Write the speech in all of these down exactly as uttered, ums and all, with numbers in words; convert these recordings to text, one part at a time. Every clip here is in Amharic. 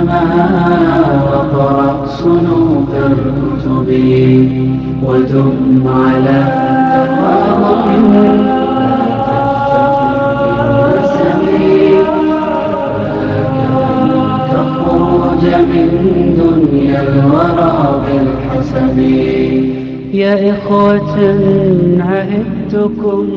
السماء وقرأ صنوف الكتب ودم على تواضع لا تفتخر بالنسب تخرج من دنيا الورى بالحسب يا إخوة عهدتكم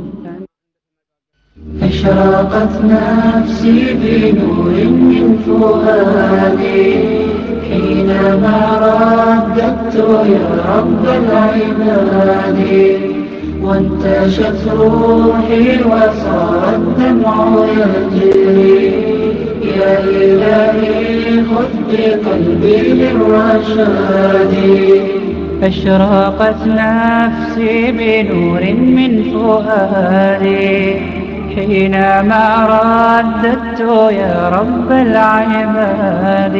أشرقت نفسي بنور من فؤادي حينما رددت يا رب العباد وانتشت روحي وصار الدمع يجري يا إلهي خذ بقلبي للرشاد أشرقت نفسي بنور من فؤادي حينما رددت يا رب العباد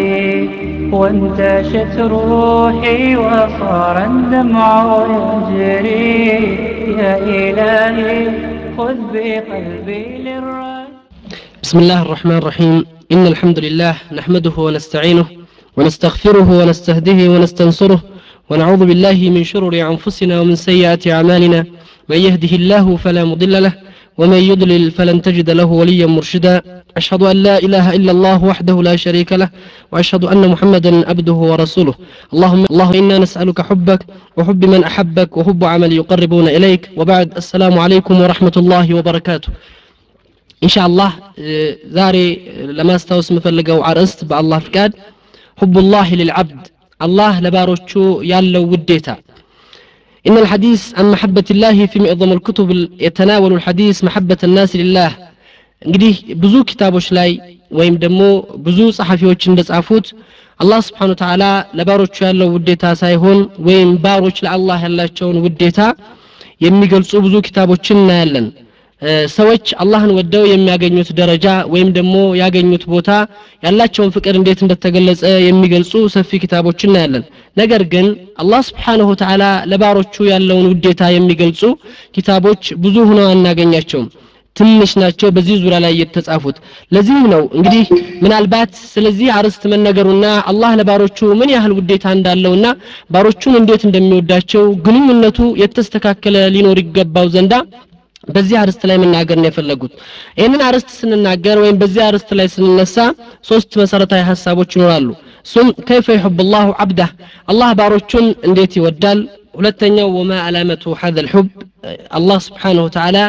وانتشت روحي وصار الدمع يجري يا إلهي خذ بقلبي للرشاد. بسم الله الرحمن الرحيم. إن الحمد لله نحمده ونستعينه ونستغفره ونستهديه ونستنصره ونعوذ بالله من شرور أنفسنا ومن سيئات أعمالنا من يهده الله فلا مضل له ومن يضلل فلن تجد له وليا مرشدا أشهد أن لا إله إلا الله وحده لا شريك له وأشهد أن محمدا عبده ورسوله اللهم الله إنا نسألك حبك وحب من أحبك وحب عمل يقربون إليك وبعد السلام عليكم ورحمة الله وبركاته. إن شاء الله زاري لما استوس مفلقوا عرست بالله فكاد حب الله للعبد الله لباروتشو يالو وديتا. إن الحديث عن محبة الله في معظم الكتب يتناول الحديث محبة الناس لله. እንግዲህ ብዙ ኪታቦች ላይ ወይም ደግሞ ብዙ ጸሐፊዎች እንደጻፉት አላህ Subhanahu Wa Ta'ala ለባሮቹ ያለው ውዴታ ሳይሆን ወይም ባሮች ለአላህ ያላቸውን ውዴታ የሚገልጹ ብዙ ኪታቦችን እናያለን። ሰዎች አላህን ወደው የሚያገኙት ደረጃ ወይም ደግሞ ያገኙት ቦታ ያላቸውን ፍቅር እንዴት እንደተገለጸ የሚገልጹ ሰፊ ኪታቦችን እናያለን። ነገር ግን አላህ Subhanahu Wa Ta'ala ለባሮቹ ያለውን ውዴታ የሚገልጹ ኪታቦች ብዙ ሆነው አናገኛቸውም። ትንሽ ናቸው በዚህ ዙሪያ ላይ የተጻፉት። ለዚህ ነው እንግዲህ ምናልባት ስለዚህ አርስት መነገሩና አላህ ለባሮቹ ምን ያህል ውዴታ እንዳለውና ባሮቹን እንዴት እንደሚወዳቸው ግንኙነቱ የተስተካከለ ሊኖር ይገባው ዘንዳ በዚህ አርስት ላይ መናገር ነው የፈለጉት። ይሄንን አርስት ስንናገር ወይም በዚህ አርስት ላይ ስንነሳ ሶስት መሰረታዊ ሐሳቦች ይኖራሉ። ሱም كيف يحب الله عبده الله ባሮቹን እንዴት ይወዳል። ሁለተኛው وما علامه هذا الحب الله سبحانه وتعالى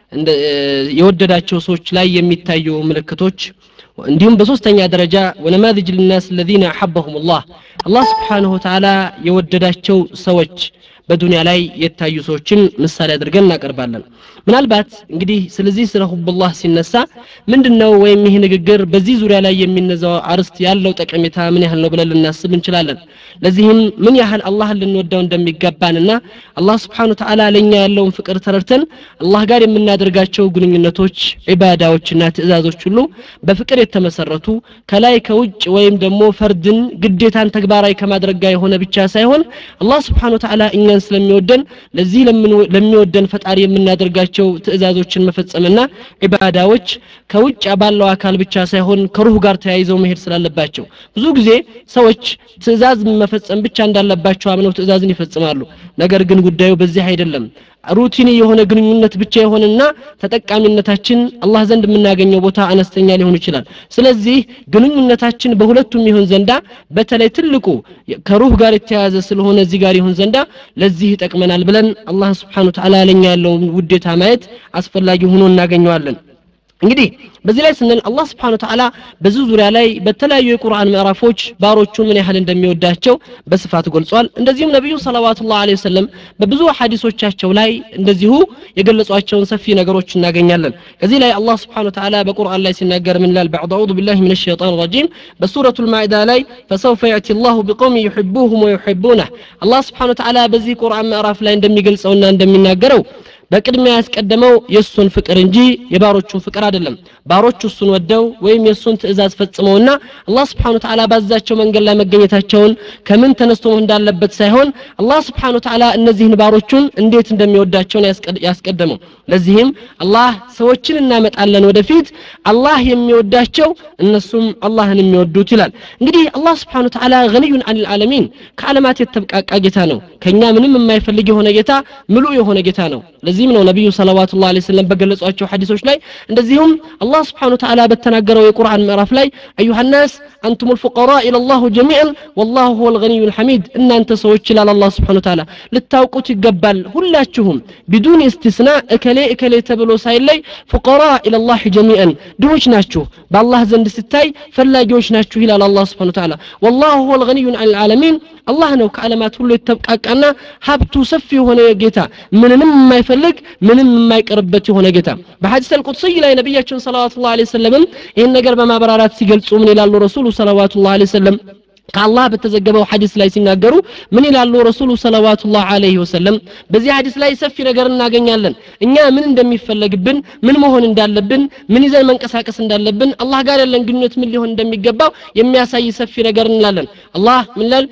የወደዳቸው ሰዎች ላይ የሚታዩ ምልክቶች እንዲሁም በሶስተኛ ደረጃ ونماذج الناس الذين احبهم الله الله سبحانه وتعالى የወደዳቸው ሰዎች በዱንያ ላይ የታዩ ሰዎችን ምሳሌ አድርገን እናቀርባለን። ምናልባት እንግዲህ ስለዚህ ስለ ሁብላህ ሲነሳ ምንድነው ወይም ይሄ ንግግር በዚህ ዙሪያ ላይ የሚነዛው አርስት ያለው ጠቀሜታ ምን ያህል ነው ብለን ልናስብ እንችላለን። ለዚህም ምን ያህል አላህን ልንወደው እንደሚገባንና አላህ Subhanahu Wa Ta'ala ለኛ ያለውን ፍቅር ተረድተን አላህ ጋር የምናደርጋቸው ግንኙነቶች ኢባዳዎችና ትእዛዞች ሁሉ በፍቅር የተመሰረቱ ከላይ ከውጭ ወይም ደግሞ ፈርድን ግዴታን ተግባራዊ ከማድረግ ጋር የሆነ ብቻ ሳይሆን አላህ Subhanahu Wa Ta'ala እኛን ስለሚወደን ለዚህ ለሚወደን ፈጣሪ የምናደርጋቸው ትእዛዞችን መፈጸምና ኢባዳዎች ከውጭ ባለው አካል ብቻ ሳይሆን ከሩህ ጋር ተያይዘው መሄድ ስላለባቸው ብዙ ጊዜ ሰዎች ትእዛዝ መፈጸም ብቻ እንዳለባቸው አምነው ትእዛዝን ይፈጽማሉ። ነገር ግን ጉዳዩ በዚህ አይደለም። ሩቲን የሆነ ግንኙነት ብቻ የሆነና ተጠቃሚነታችን አላህ ዘንድ የምናገኘው ቦታ አነስተኛ ሊሆን ይችላል። ስለዚህ ግንኙነታችን በሁለቱም ይሁን ዘንዳ በተለይ ትልቁ ከሩህ ጋር የተያያዘ ስለሆነ እዚህ ጋር ይሁን ዘንዳ ለዚህ ይጠቅመናል ብለን አላህ Subhanahu Wa Ta'ala ለኛ ያለውን ውዴታ ማየት አስፈላጊ ሆኖ እናገኘዋለን። እንግዲህ በዚህ ላይ ስንል አላህ Subhanahu Wa Ta'ala በዚህ ዙሪያ ላይ በተለያዩ የቁርአን ምዕራፎች ባሮቹን ምን ያህል እንደሚወዳቸው በስፋት ገልጿል። እንደዚሁም ነብዩ ሰለላሁ ዐለይሂ ወሰለም በብዙ ሐዲሶቻቸው ላይ እንደዚሁ የገለጿቸውን ሰፊ ነገሮች እናገኛለን። ከዚህ ላይ አላህ Subhanahu Wa Ta'ala በቁርአን ላይ ሲናገር ምን ይላል? بعد أعوذ بالله من الشيطان الرجيم በሱረቱ المائدة ላይ فسوف يأتي الله بقوم يحبوهم ويحبونه الله Subhanahu Wa Ta'ala በዚህ ቁርአን ምዕራፍ ላይ እንደሚገልጸውና እንደሚናገረው በቅድሚያ ያስቀደመው የሱን ፍቅር እንጂ የባሮቹን ፍቅር አይደለም ባሮቹ እሱን ወደው ወይም የሱን ትእዛዝ ፈጽመውና አላህ Subhanahu Wa Ta'ala ባዛቸው መንገድ ላይ መገኘታቸውን ከምን ተነስቶ እንዳለበት ሳይሆን አላህ Subhanahu Wa Ta'ala እነዚህን ባሮቹን እንዴት እንደሚወዳቸው ያስቀደመው ለዚህም አላህ ሰዎችን እናመጣለን ወደፊት አላህ የሚወዳቸው እነሱም አላህን የሚወዱት ይላል እንግዲህ አላህ Subhanahu Wa Ta'ala ገኒዩን ዐኒል ዓለሚን ከዓለማት የተብቃቃ ጌታ ነው ከኛ ምንም የማይፈልግ የሆነ ጌታ ምሉ የሆነ ጌታ ነው ለዚህም ነው ነብዩ ሰለላሁ ዐለይሂ ወሰለም በገለጿቸው ሐዲሶች ላይ እንደዚሁም አላህ Subhanahu Wa Ta'ala በተናገረው የቁርአን ምዕራፍ ላይ አዩሃ الناس انتم الفقراء الى الله جميعا والله هو الغني الحميد እናንተ ሰዎች ይላል አላህ Subhanahu Wa Ta'ala ልታውቁት ይገባል ሁላችሁም بدون استثناء እከሌ እከሌ ተብሎ ሳይለይ فقراء الى الله جميعا ድሆች ናችሁ በአላህ ዘንድ ሲታይ ፈላጊዎች ናችሁ ይላል አላህ Subhanahu Wa Ta'ala والله هو الغني عن العالمين الله ነው ከዓለማት ሁሉ የተብቃቃና ሀብቱ ሰፊ የሆነ ጌታ ምንንም የማይፈልግ ምንም የማይቀርበት የሆነ ጌታ በሐዲስ አልቁድሲ ላይ ነብያችን ሰለላሁ ዐለይሂ ወሰለም ይሄን ነገር በማብራራት ሲገልጹ ምን ይላሉ ረሱሉ ሰለላሁ ዐለይሂ ወሰለም ከአላህ በተዘገበው ሐዲስ ላይ ሲናገሩ ምን ይላሉ ረሱሉ ሰለላሁ ዐለይሂ ወሰለም በዚህ ሐዲስ ላይ ሰፊ ነገር እናገኛለን እኛ ምን እንደሚፈልግብን ምን መሆን እንዳለብን ምን ይዘን መንቀሳቀስ እንዳለብን አላህ ጋር ያለን ግንኙነት ምን ሊሆን እንደሚገባው የሚያሳይ ሰፊ ነገር እንላለን አላህ ምን ይላል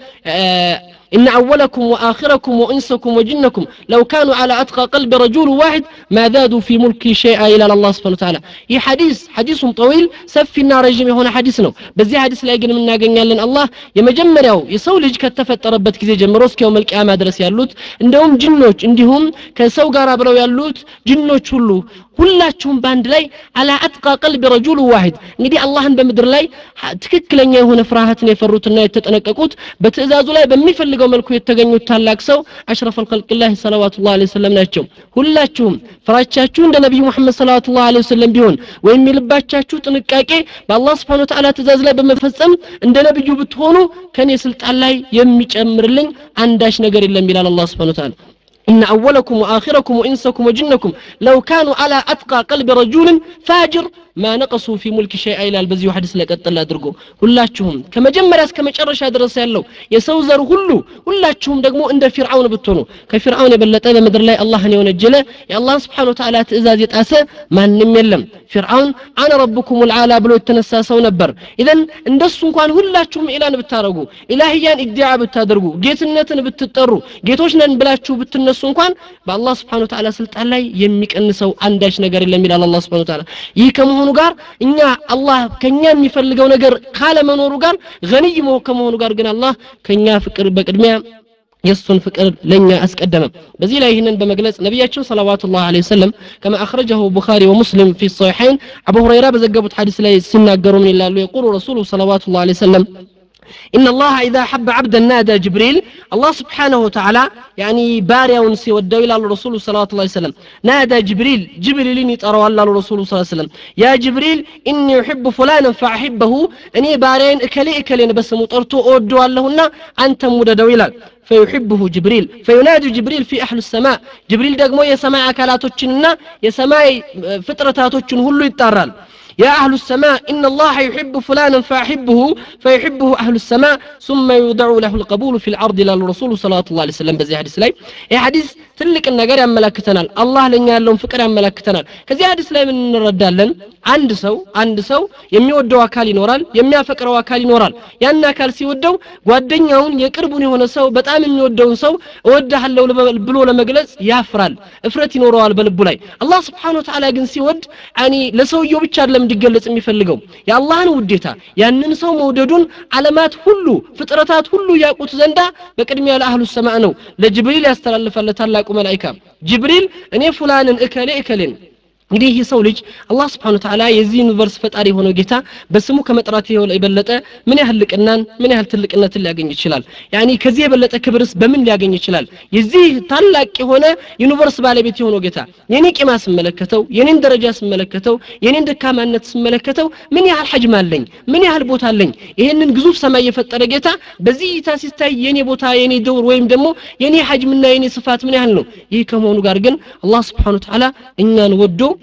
إن أولكم وآخركم وإنسكم وجنكم لو كانوا على أتقى قلب رجل واحد ما زادوا في ملكي شيئا إلى الله سبحانه وتعالى هي حديث حديث طويل سفي النار رجمي هنا حديثنا بزي حديث لا يقل من ناقن لن الله يمجمر يو يسولج كتفت ربت كزي جمروسك يوم القيامة درس يالوت عندهم جنوش عندهم كسو قاربرو يالوت جنوش هلو ሁላችሁም ባንድ ላይ على اتقى قلب رجل واحد እንግዲህ አላህን በመድር ላይ ትክክለኛ የሆነ ፍራሃትን የፈሩትና የተጠነቀቁት በትእዛዙ ላይ በሚፈልገው መልኩ የተገኙት ታላቅ ሰው አሽረፈ الخلق الله صلوات الله عليه وسلم ናቸው ሁላችሁም ፍራቻችሁ እንደ ነብዩ መሐመድ ሰለላሁ ዐለይሂ ወሰለም ቢሆን ወይም ይልባቻችሁ ጥንቃቄ በአላህ Subhanahu Wa Ta'ala ትእዛዝ ላይ በመፈጸም እንደ ነብዩ ብትሆኑ ከኔ ስልጣን ላይ የሚጨምርልኝ አንዳች ነገር የለም ይላል አላህ Subhanahu Wa Ta'ala إن أولكم وآخركم وإنسكم وجنكم لو كانوا على أتقى قلب رجل فاجر ما نقصوا في ملك شيء إلى البزي وحدث لك أطلع درقو ሁላችሁም ከመጀመሪያ እስከ መጨረሻ ድረስ ያለው የሰው ዘር ሁሉ ሁላችሁም ደግሞ እንደ ፊርዓውን ብትሆኑ ከፊርዓውን የበለጠ በመድር ላይ አላህን የወነጀለ የአላህ Subhanahu Wa Ta'ala ትእዛዝ የጣሰ ማንንም የለም ፊርዓውን አነ ረብኩም العالى ብሎ የተነሳ ሰው ነበር ኢዘን እንደሱ እንኳን ሁላችሁም ኢላን ብታረጉ ኢላሂያን ኢድዓ ብታደርጉ ጌትነትን ብትጠሩ ጌቶች ነን ብላችሁ ብትነሱ እንኳን በአላህ Subhanahu Wa Ta'ala ስልጣን ላይ የሚቀንሰው አንዳች ነገር የለም ይላል አላህ Subhanahu Wa Ta'ala ይህ ከመሆኑ ጋር እኛ አላህ ከኛ የሚፈልገው ነገር ካለ መኖሩ ጋር ገኒይ ከመሆኑ ጋር ግን አላህ ከኛ ፍቅር በቅድሚያ የሱን ፍቅር ለኛ አስቀደመ በዚህ ላይ ይሄንን በመግለጽ ነብያችን ሰለላሁ ዐለይሂ ወሰለም كما اخرجه البخاري ومسلم في الصحيحين ابو هريره በዘገቡት ሐዲስ ላይ ሲናገሩ ምን ይላሉ يقول رسول صلى الله عليه وسلم إن الله إذا حب عبدا نادى جبريل الله سبحانه وتعالى يعني باريا ونسي ودوا إلى الرسول صلى الله عليه وسلم نادى جبريل جبريل يترى الله الرسول صلى الله عليه وسلم يا جبريل إني أحب فلانا فأحبه أني بارين إكلي إكلي بس مطرتو أودوا اللهن أنت مددوا إلى فيحبه جبريل فينادي جبريل في أهل السماء جبريل دقمو يسمع أكلاتوچننا يسمع فطرتاتوچن هلو يترال يا أهل السماء إن الله يحب فلانا فأحبه فيحبه أهل السماء ثم يوضع له القبول في العرض إلى الرسول صلى الله عليه وسلم بزي حديث لاي يا حديث تلك النجار يملكتنا الله لن يعلم فكر يملكتنا كذي حديث لاي من نردالن عند سو عند سو የሚወደው አካል ይኖራል የሚያፈቅረው አካል ይኖራል ያን አካል ሲወደው ጓደኛውን የቅርቡን የሆነ ሰው በጣም የሚወደውን ሰው እወድሃለሁ ብሎ ለመግለጽ ያፍራል እፍረት ይኖረዋል በልቡ ላይ አላህ Subhanahu Wa Ta'ala ግን ሲወድ አኒ ለሰውየው ብቻ አይደለም እንዲገለጽ የሚፈልገው የአላህን ውዴታ ያንን ሰው መውደዱን ዓለማት ሁሉ ፍጥረታት ሁሉ ያቁት ዘንዳ በቅድሚያ ለአህሉ ሰማዕ ነው ለጅብሪል ያስተላልፋል ለታላቁ መላእክት ጅብሪል እኔ ፉላንን እከሌ እከሌን እንግዲህ ይህ ሰው ልጅ አላህ Subhanahu Wa Ta'ala የዚህ ዩኒቨርስ ፈጣሪ ሆኖ ጌታ በስሙ ከመጥራት የበለጠ ምን ያህል ልቅናን ምን ያህል ትልቅነትን ሊያገኝ ይችላል ያኒ ከዚህ የበለጠ ክብርስ በምን ሊያገኝ ይችላል የዚህ ታላቅ የሆነ ዩኒቨርስ ባለቤት የሆነው ጌታ የኔ ቂማ ስመለከተው የኔን ደረጃ ስመለከተው የኔን ደካማነት ስመለከተው ምን ያህል ሐጅም አለኝ ምን ያህል ቦታ አለኝ ይሄንን ግዙፍ ሰማይ የፈጠረ ጌታ በዚህ ታሲስታይ የኔ ቦታ የኔ ደውር ወይም ደግሞ የኔ ሐጅምና የኔ ስፋት ምን ያህል ነው ይህ ከመሆኑ ጋር ግን አላህ Subhanahu Wa Ta'ala እኛን ወዶ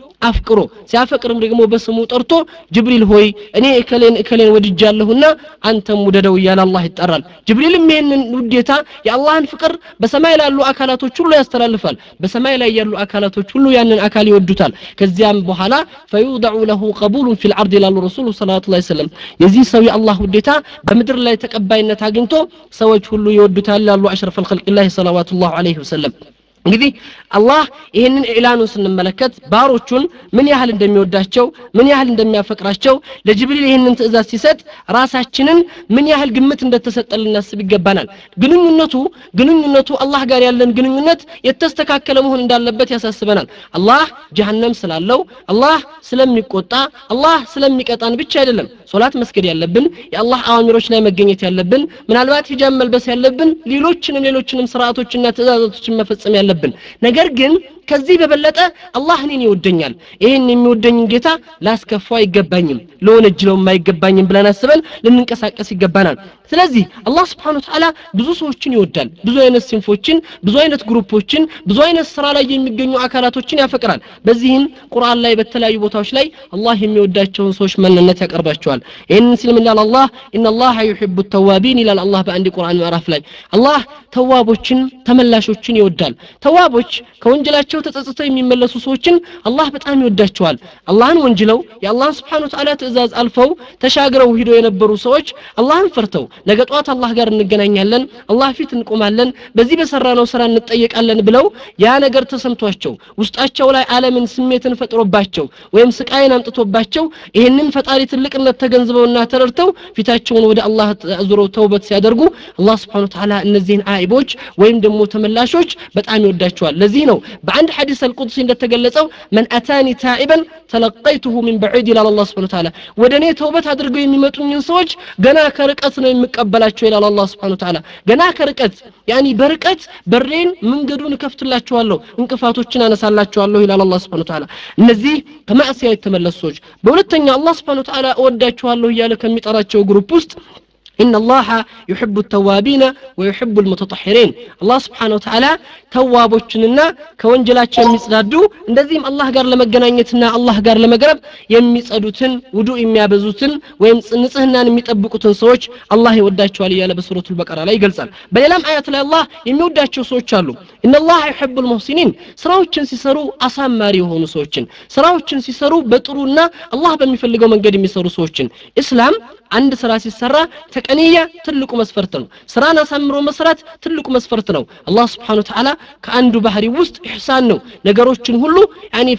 አፍቅሮ ሲያፈቅርም ደግሞ በስሙ ጠርቶ ጅብሪል ሆይ እኔ እከሌን እከሌን ወድጃለሁና አንተም ውደደው ይላል አላህ ይጠራል ጅብሪልም ይሄንን ውዴታ የአላህን ፍቅር በሰማይ ያሉ አካላቶች ሁሉ ያስተላልፋል በሰማይ ላይ ያሉ አካላቶች ሁሉ ያንን አካል ይወዱታል ከዚያም በኋላ فيوضع له قبول في العرض الى الرسول صلى الله عليه وسلم የዚህ ሰው የአላህ ውዴታ በመድር ላይ ተቀባይነት አግኝቶ ሰዎች ሁሉ ይወዱታል ያሉ አሽረፈ الخلق الله صلوات الله عليه وسلم እንግዲህ አላህ ይሄንን ኢላኑን ስንመለከት ባሮቹን ምን ያህል እንደሚወዳቸው ምን ያህል እንደሚያፈቅራቸው ለጅብሪል ይሄንን ትእዛዝ ሲሰጥ ራሳችንን ምን ያህል ግምት እንደተሰጠልን እናስብ ይገባናል ግንኙነቱ ግንኙነቱ አላህ ጋር ያለን ግንኙነት የተስተካከለ መሆን እንዳለበት ያሳስበናል አላህ ጀሃነም ስላለው አላህ ስለሚቆጣ አላህ ስለሚቀጣን ብቻ አይደለም ሶላት መስገድ ያለብን የአላህ አዋሚሮች ላይ መገኘት ያለብን ምናልባት ሂጃብ መልበስ ያለብን ሌሎችንም ሌሎችንም ስርዓቶችና ትእዛዛቶችን መፈጸም ያለብን ነገር ግን ከዚህ በበለጠ አላህ እኔን ይወደኛል ይሄን የሚወደኝ ጌታ ላስከፋው አይገባኝም ለወነጅለው የማይገባኝም ብለን አስበን ልንንቀሳቀስ ይገባናል ስለዚህ አላህ Subhanahu Wa Ta'ala ብዙ ሰዎችን ይወዳል ብዙ አይነት ሲንፎችን ብዙ አይነት ግሩፖችን ብዙ አይነት ስራ ላይ የሚገኙ አካላቶችን ያፈቅራል በዚህም ቁርአን ላይ በተለያዩ ቦታዎች ላይ አላህ የሚወዳቸውን ሰዎች ማንነት ያቀርባቸዋል ይሄንን ሲልም ይላል አላህ ኢነላህ ዩሂቡ التوابين ይላል አላህ በአንድ ቁርአን ምዕራፍ ላይ አላህ ተዋቦችን ተመላሾችን ይወዳል ተዋቦች ከወንጀላቸው ተጸጽተው የሚመለሱ ሰዎችን አላህ በጣም ይወዳቸዋል አላህን ወንጅለው የአላህን Subhanahu Wa Ta'ala ትእዛዝ አልፈው ተሻግረው ሄደው የነበሩ ሰዎች አላህን ፈርተው ነገ ጧት አላህ ጋር እንገናኛለን አላህ ፊት እንቆማለን በዚህ በሰራነው ስራ እንጠየቃለን ብለው ያ ነገር ተሰምቷቸው ውስጣቸው ላይ ዓለምን ስሜትን ፈጥሮባቸው ወይም ስቃይን አምጥቶባቸው ይሄንን ፈጣሪ ትልቅነት ተገንዝበውና ተረድተው ፊታቸውን ወደ አላህ አዙረው ተውበት ሲያደርጉ አላህ Subhanahu Wa Ta'ala እነዚህን አይቦች ወይም ደግሞ ተመላሾች በጣም ይወዳቸዋል ለዚህ ነው በአንድ ሐዲስ አልቁድሲ እንደተገለጸው من اتاني تائبا تلقيته من بعيد الى الله سبحانه وتعالى ወደኔ ተውበት አድርገው የሚመጡኝን ሰዎች ገና ከርቀት ነው የሚቀበላቸው ይላል አላህ Subhanahu Wa Ta'ala ገና ከርቀት ያኒ በርቀት በሬን መንገዱን ከፍትላቸዋለሁ እንቅፋቶችን አነሳላቸዋለሁ ይላል አላህ Subhanahu Wa Ta'ala እነዚህ ከማዕሲያ የተመለሱ ሰዎች በሁለተኛ አላህ Subhanahu Wa Ta'ala እወዳቸዋለሁ ይያለ ከሚጠራቸው ግሩፕ ውስጥ إن الله يحب التوابين ويحب المتطهرين الله سبحانه وتعالى توابوچننا كونجلاچو የሚጽዳዱ እንደዚህም አላህ ጋር ለመገናኘትና አላህ ጋር ለመቅረብ የሚጸዱትን ውዱእ የሚያበዙትን ወይም ንጽህናን የሚጠብቁትን ሰዎች አላህ ይወዳቸዋል ይላል በሱረቱል በቀራ ላይ ይገልጻል በሌላም አያት ላይ አላህ የሚወዳቸው ሰዎች አሉ إن الله يحب المحسنين ስራዎችን ሲሰሩ አሳማሪ የሆኑ ሰዎችን ስራዎችን ሲሰሩ በጥሩና አላህ በሚፈልገው መንገድ የሚሰሩ ሰዎችን እስላም አንድ ስራ ሲሰራ ተቀኒያ ትልቁ መስፈርት ነው ስራን አሳምሮ መስራት ትልቁ መስፈርት ነው አላህ Subhanahu Wa Ta'ala ከአንዱ ባህሪ ውስጥ ኢህሳን ነው ነገሮችን ሁሉ يعني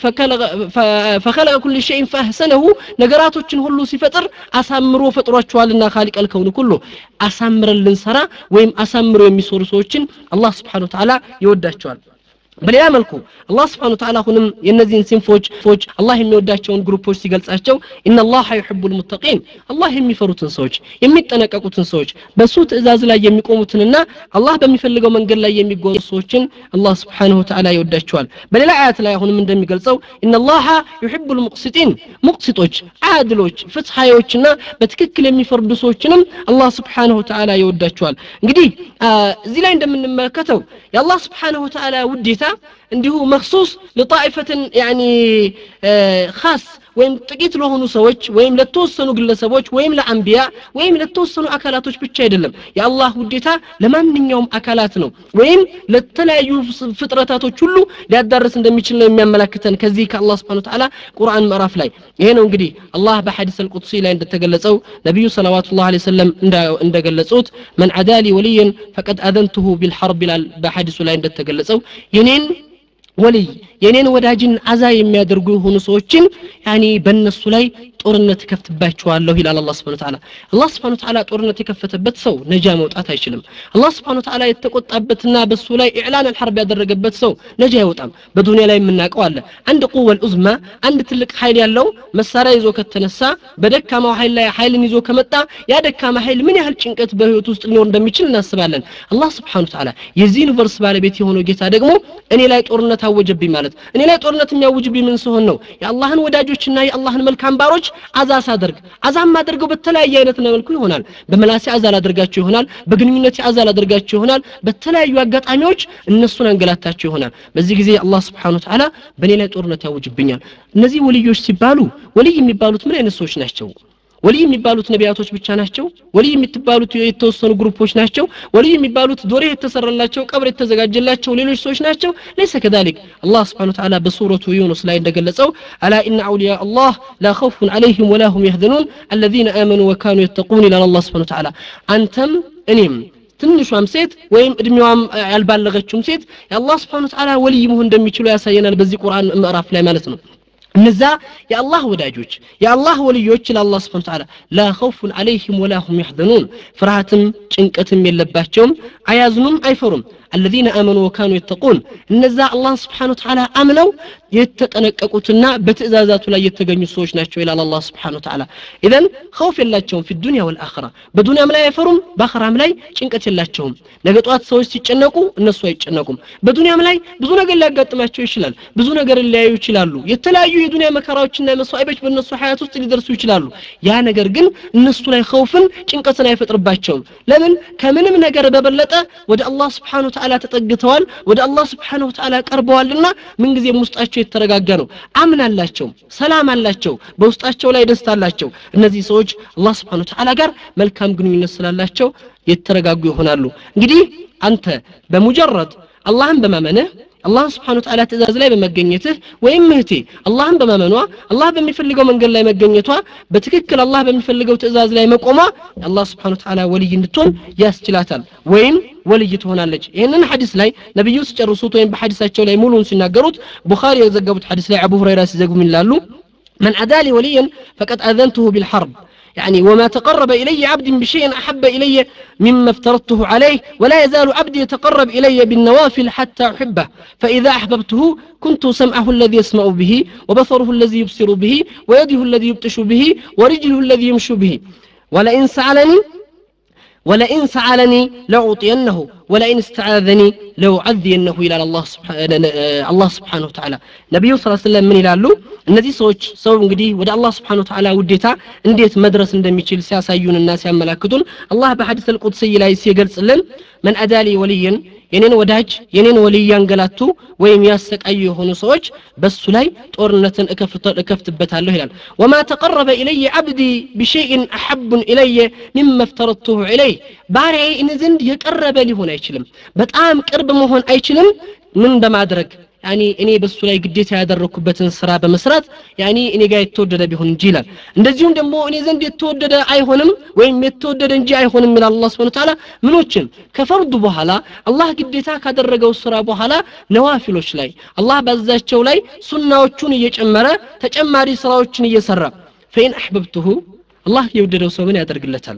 فخلق كل شيء فاحسنه ነገራቶችን ሁሉ ሲፈጥር አሳምሮ ፈጥሯቸዋልና خالق الكون كله አሳምረልን ሰራ ወይም አሳምሮ የሚሰሩ ሰዎችን አላህ Subhanahu Wa Ta'ala ይወዳቸዋል በሌላ መልኩ አላህ Subhanahu Wa Ta'ala ሁንም የነዚህን ሲንፎች ፎች አላህ የሚወዳቸውን ግሩፖች ሲገልጻቸው ኢነላህ ይሁቡል ሙተቂን አላህ የሚፈሩትን ሰዎች የሚጠነቀቁትን ሰዎች በሱ ትእዛዝ ላይ የሚቆሙትንና አላህ በሚፈልገው መንገድ ላይ የሚጓዙ ሰዎችን አላህ Subhanahu Wa Ta'ala ይወዳቸዋል በሌላ አያት ላይ ሁንም እንደሚገልጸው ኢነላህ ይሁቡል ሙቅሲቲን ሙቅሲቶች አድሎች ፍትሃዮችና በትክክል የሚፈርዱ ሰዎችንም አላህ Subhanahu Wa Ta'ala ይወዳቸዋል እንግዲህ እዚህ ላይ እንደምንመለከተው የአላህ Subhanahu Wa Ta'ala ውዴታ እንዲሁ መخصوص لطائفه يعني خاص ወይም ጥቂት ለሆኑ ሰዎች ወይም ለተወሰኑ ግለሰቦች ወይም ለአንቢያ ወይም ለተወሰኑ አካላቶች ብቻ አይደለም የአላህ ውዴታ ለማንኛውም አካላት ነው ወይም ለተለያዩ ፍጥረታቶች ሁሉ ሊያዳርስ እንደሚችል ነው የሚያመለክተን ከዚህ ከአላህ Subhanahu Wa Ta'ala ቁርአን ምዕራፍ ላይ ይሄ ነው እንግዲህ አላህ በሐዲስ አልቁድሲ ላይ እንደተገለጸው ነብዩ ሰለላሁ ዐለይሂ ወሰለም እንደገለጹት من عدا لي وليا فقد اذنته بالحرب በሐዲሱ ላይ እንደተገለጸው የኔን ወልይ የኔን ወዳጅን አዛ የሚያደርጉ ሆኑ ሰዎችን ያኒ በእነሱ ላይ ጦርነት ከፍትባቸዋለሁ ይላል አላህ Subhanahu Wa Ta'ala አላህ Subhanahu Wa Ta'ala ጦርነት የከፈተበት ሰው ነጃ መውጣት አይችልም አላህ Subhanahu Wa Ta'ala የተቆጣበትና በሱ ላይ ኢዕላን الحرب ያደረገበት ሰው ነጃ አይወጣም በዱንያ ላይ የምናቀው አለ አንድ ቁወል ኡዝማ አንድ ትልቅ ኃይል ያለው መሳሪያ ይዞ ከተነሳ በደካማው ኃይል ላይ ኃይልን ይዞ ከመጣ ያ ደካማ ኃይል ምን ያህል ጭንቀት በህይወት ውስጥ ሊኖር እንደሚችል እናስባለን አላህ Subhanahu Wa Ta'ala የዚህ ዩኒቨርስ ባለቤት የሆነው ጌታ ደግሞ እኔ ላይ ጦርነት አወጀብኝ ማለት እኔ ላይ ጦርነት የሚያውጅብኝ ምን ሲሆን ነው የአላህን ወዳጆችና የአላህን መልካም ባሮች አዛ ሳደርግ አዛም ማድረገው በተለያየ አይነት መልኩ ይሆናል በመላሲ አዛ ላደርጋቸው ይሆናል በግንኙነት አዛ ላደርጋቸው ይሆናል በተለያዩ አጋጣሚዎች እነሱን አንገላታቸው ይሆናል በዚህ ጊዜ አላህ Subhanahu Wa Ta'ala በኔ ላይ ጦርነት ያውጅብኛል እነዚህ ወልዮች ሲባሉ ወልይ የሚባሉት ምን አይነት ሰዎች ናቸው ወልይ የሚባሉት ነቢያቶች ብቻ ናቸው ወልይ የሚባሉት የተወሰኑ ግሩፖች ናቸው ወልይ የሚባሉት ዶሬ የተሰራላቸው ቀብር የተዘጋጀላቸው ሌሎች ሰዎች ናቸው ليس كذلك الله سبحانه وتعالى بسوره يونس ላይ እንደገለጸው الا ان اولياء الله لا خوف عليهم ولا هم يحزنون الذين امنوا وكانوا يتقون الى الله سبحانه وتعالى አንተም እኔም ትንሿም ሴት ወይም እድሜዋም ያልባለገችውም ሴት የአላህ Subhanahu Wa Ta'ala ወልይ መሆን እንደሚችሉ ያሳየናል በዚህ ቁርአን ምዕራፍ ላይ ማለት ነው እነዛ የአላህ ወዳጆች የአላህ ወልዮች ለአላህ Subhanahu Wa Ta'ala لا خوف عليهم ولا هم يحزنون ፍርሃትም ጭንቀትም የለባቸውም አያዝኑም አይፈሩም الذين امنوا وكانوا يتقون እነዛ አላህ Subhanahu Wa Ta'ala አምነው የተጠነቀቁትና በትእዛዛቱ ላይ የተገኙ ሰዎች ናቸው ይላል አላህ Subhanahu Wa Ta'ala اذا خوف የላቸውም في الدنيا والاخره በዱንያም ላይ አይፈሩም በአኺራም ላይ ጭንቀት የላቸውም ነገ ጧት ሰዎች ሲጨነቁ እነሱ አይጨነቁም በዱንያም ላይ ብዙ ነገር ሊያጋጥማቸው ይችላል ብዙ ነገር ሊያዩ ይችላሉ የተለያዩ የዱንያ መከራዎችና መስዋዕቶች በእነሱ ሐያት ውስጥ ሊደርሱ ይችላሉ ያ ነገር ግን እነሱ ላይ خوفን ጭንቀትን አይፈጥርባቸውም ለምን ከምንም ነገር በበለጠ ወደ አላህ Subhanahu Wa Ta'ala ተጠግተዋል ወደ አላህ Subhanahu Wa Ta'ala ቀርበዋልና ምን ጊዜም ውስጣቸው የተረጋጋ ነው አምናላቸው ሰላም አላቸው በውስጣቸው ላይ ደስታ አላቸው እነዚህ ሰዎች አላህ Subhanahu Wa Ta'ala ጋር መልካም ግንኙነት ስላላቸው የተረጋጉ ይሆናሉ እንግዲህ አንተ በሙጀረድ አላህን በማመንህ አላህ Subhanahu Wa Ta'ala ትእዛዝ ላይ በመገኘትህ ወይም እህቴ አላህን በማመኗ አላህ በሚፈልገው መንገድ ላይ መገኘቷ በትክክል አላህ በሚፈልገው ትእዛዝ ላይ መቆሟ አላህ Subhanahu Wa Ta'ala ወልይ እንድትሆን ያስችላታል ወይም ወልይ ትሆናለች ይሄንን ሐዲስ ላይ ነብዩ ሲጨርሱት ወይም በሐዲሳቸው ላይ ሙሉን ሲናገሩት ቡኻሪ የዘገቡት ሐዲስ ላይ አቡ ሁረይራ ሲዘግቡ ይላሉ من عدالي وليا فقد اذنته بالحرب يعني وما تقرب إلي عبد بشيء أحب إلي مما افترضته عليه ولا يزال عبدي يتقرب إلي بالنوافل حتى أحبه فإذا أحببته كنت سمعه الذي يسمع به وبصره الذي يبصر به ويده الذي يبطش به ورجله الذي يمشي به ولئن سألني ولئن سألني لأعطينه ولئن استعاذني لأعذينه إلى الله سبحانه الله سبحانه وتعالى نبي صلى الله عليه وسلم من ይላሉ እነዚህ ሰዎች ሰው እንግዲህ ወደ አላህ Subhanahu Wa Ta'ala ውዴታ እንዴት መድረስ እንደሚችል ሲያሳዩንና ሲያመላክቱን አላህ በሐዲስ አልቁድሲ ላይ ሲገልጽልን من أدالي وليا የኔን ወዳጅ የኔን ወልይ ያንገላቱ ወይም ያሰቃዩ የሆኑ ሰዎች በሱ ላይ ጦርነትን እከፍትበታለሁ ይላል وما تقرب إلي عبدي بشيء أحب إلي مما افترضته عليه ባሪያዬ እኔ ዘንድ የቀረበ ሊሆን አይችልም በጣም ቅርብ መሆን አይችልም ምን በማድረግ يعني እኔ በሱ ላይ ግዴታ ያደረኩበትን ስራ በመስራት يعني እኔ ጋር የተወደደ ቢሆን እንጂ ይላል እንደዚሁም ደግሞ እኔ ዘንድ የተወደደ አይሆንም ወይም የተወደደ እንጂ አይሆንም ይላል አላህ Subhanahu Wa Ta'ala ምኖችን ከፈርዱ በኋላ አላህ ግዴታ ካደረገው ስራ በኋላ ነዋፊሎች ላይ አላህ ባዛቸው ላይ ሱናዎቹን እየጨመረ ተጨማሪ ስራዎችን እየሰራ فإن أحببته الله يوددው ሰው ምን ያደርግለታል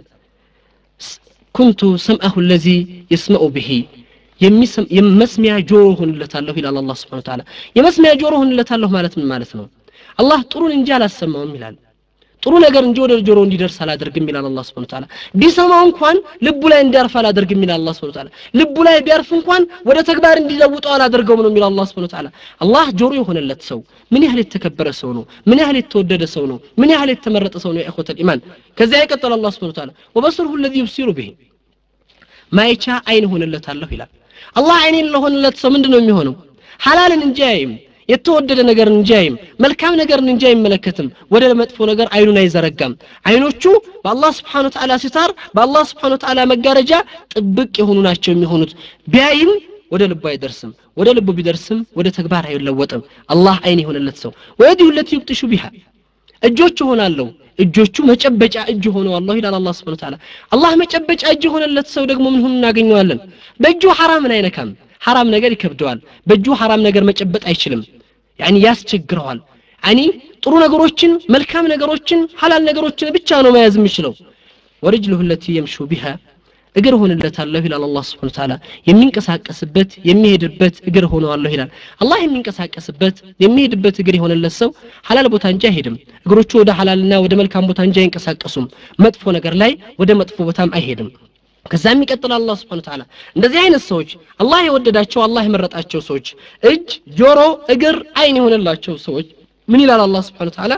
كنت سمعه الذي يسمع به የሚስም የመስሚያ ጆሮ ሆንለታለሁ ይላል አላህ Subhanahu Wa Ta'ala የመስሚያ ጆሮ ሆንለታለሁ ማለት ምን ማለት ነው አላህ ጥሩን እንጂ አላሰማውም ይላል ጥሩ ነገር እንጂ ወደ ጆሮ እንዲደርስ አላደርግም ይላል አላህ Subhanahu Wa Ta'ala ቢሰማው እንኳን ልቡ ላይ እንዲያርፍ አላደርግም ይላል አላህ Subhanahu Wa Ta'ala ልቡ ላይ ቢያርፍ እንኳን ወደ ተግባር እንዲለውጠው አላደርገውም ነው ይላል አላህ Subhanahu Wa Ta'ala አላህ ጆሮ የሆነለት ሰው ምን ያህል የተከበረ ሰው ነው ምን ያህል የተወደደ ሰው ነው ምን ያህል የተመረጠ ሰው ነው ያ ኢኽወተል ኢማን ከዚያ ይቀጥላል አላህ Subhanahu Wa Ta'ala وبصره الذي يبصر به ማይቻ አይን ሆነለታለሁ ይላል አላህ አይኔን ለሆነለት ሰው ምንድነው የሚሆነው ሐላልን እንጂ አይም የተወደደ ነገር እንጂ አይም መልካም ነገር እንጂ አይመለከትም ወደ መጥፎ ነገር አይኑን አይዘረጋም አይኖቹ በአላህ Subhanahu Wa Ta'ala ሲታር በአላህ Subhanahu Wa Ta'ala መጋረጃ ጥብቅ የሆኑ ናቸው የሚሆኑት ቢያይም ወደ ልቡ አይደርስም ወደ ልቡ ቢደርስም ወደ ተግባር አይለወጥም አላህ አይን የሆነለት ሰው ወዲሁ التي يبطش بها እጆቹ ሆናለሁ እጆቹ መጨበጫ እጅ ሆነው አላህ ይላል አላህ Subhanahu Wa Ta'ala አላህ መጨበጫ እጅ ሆነለት ሰው ደግሞ ምን ሆነ እናገኘዋለን በእጁ حرام አይነካም حرام ነገር ይከብደዋል በእጁ حرام ነገር መጨበጥ አይችልም يعني ያስቸግረዋል يعني ጥሩ ነገሮችን መልካም ነገሮችን ሐላል ነገሮችን ብቻ ነው መያዝ የሚችለው ወርጅሉሁ التي يمشي بها እግር ሆነለታለሁ ይላል አላህ Subhanahu Wa Ta'ala የሚንቀሳቀስበት የሚሄድበት እግር ሆነው አላህ ይላል አላህ የሚንቀሳቀስበት የሚሄድበት እግር የሆነለት ሰው ሐላል ቦታ እንጂ አይሄድም እግሮቹ ወደ ሐላልና ወደ መልካም ቦታ እንጂ አይንቀሳቀሱም መጥፎ ነገር ላይ ወደ መጥፎ ቦታም አይሄድም ከዛም ይቀጥላል አላህ Subhanahu Wa Ta'ala እንደዚህ አይነት ሰዎች አላህ የወደዳቸው አላህ የመረጣቸው ሰዎች እጅ ጆሮ እግር አይን የሆነላቸው ሰዎች ምን ይላል አላህ Subhanahu Wa Ta'ala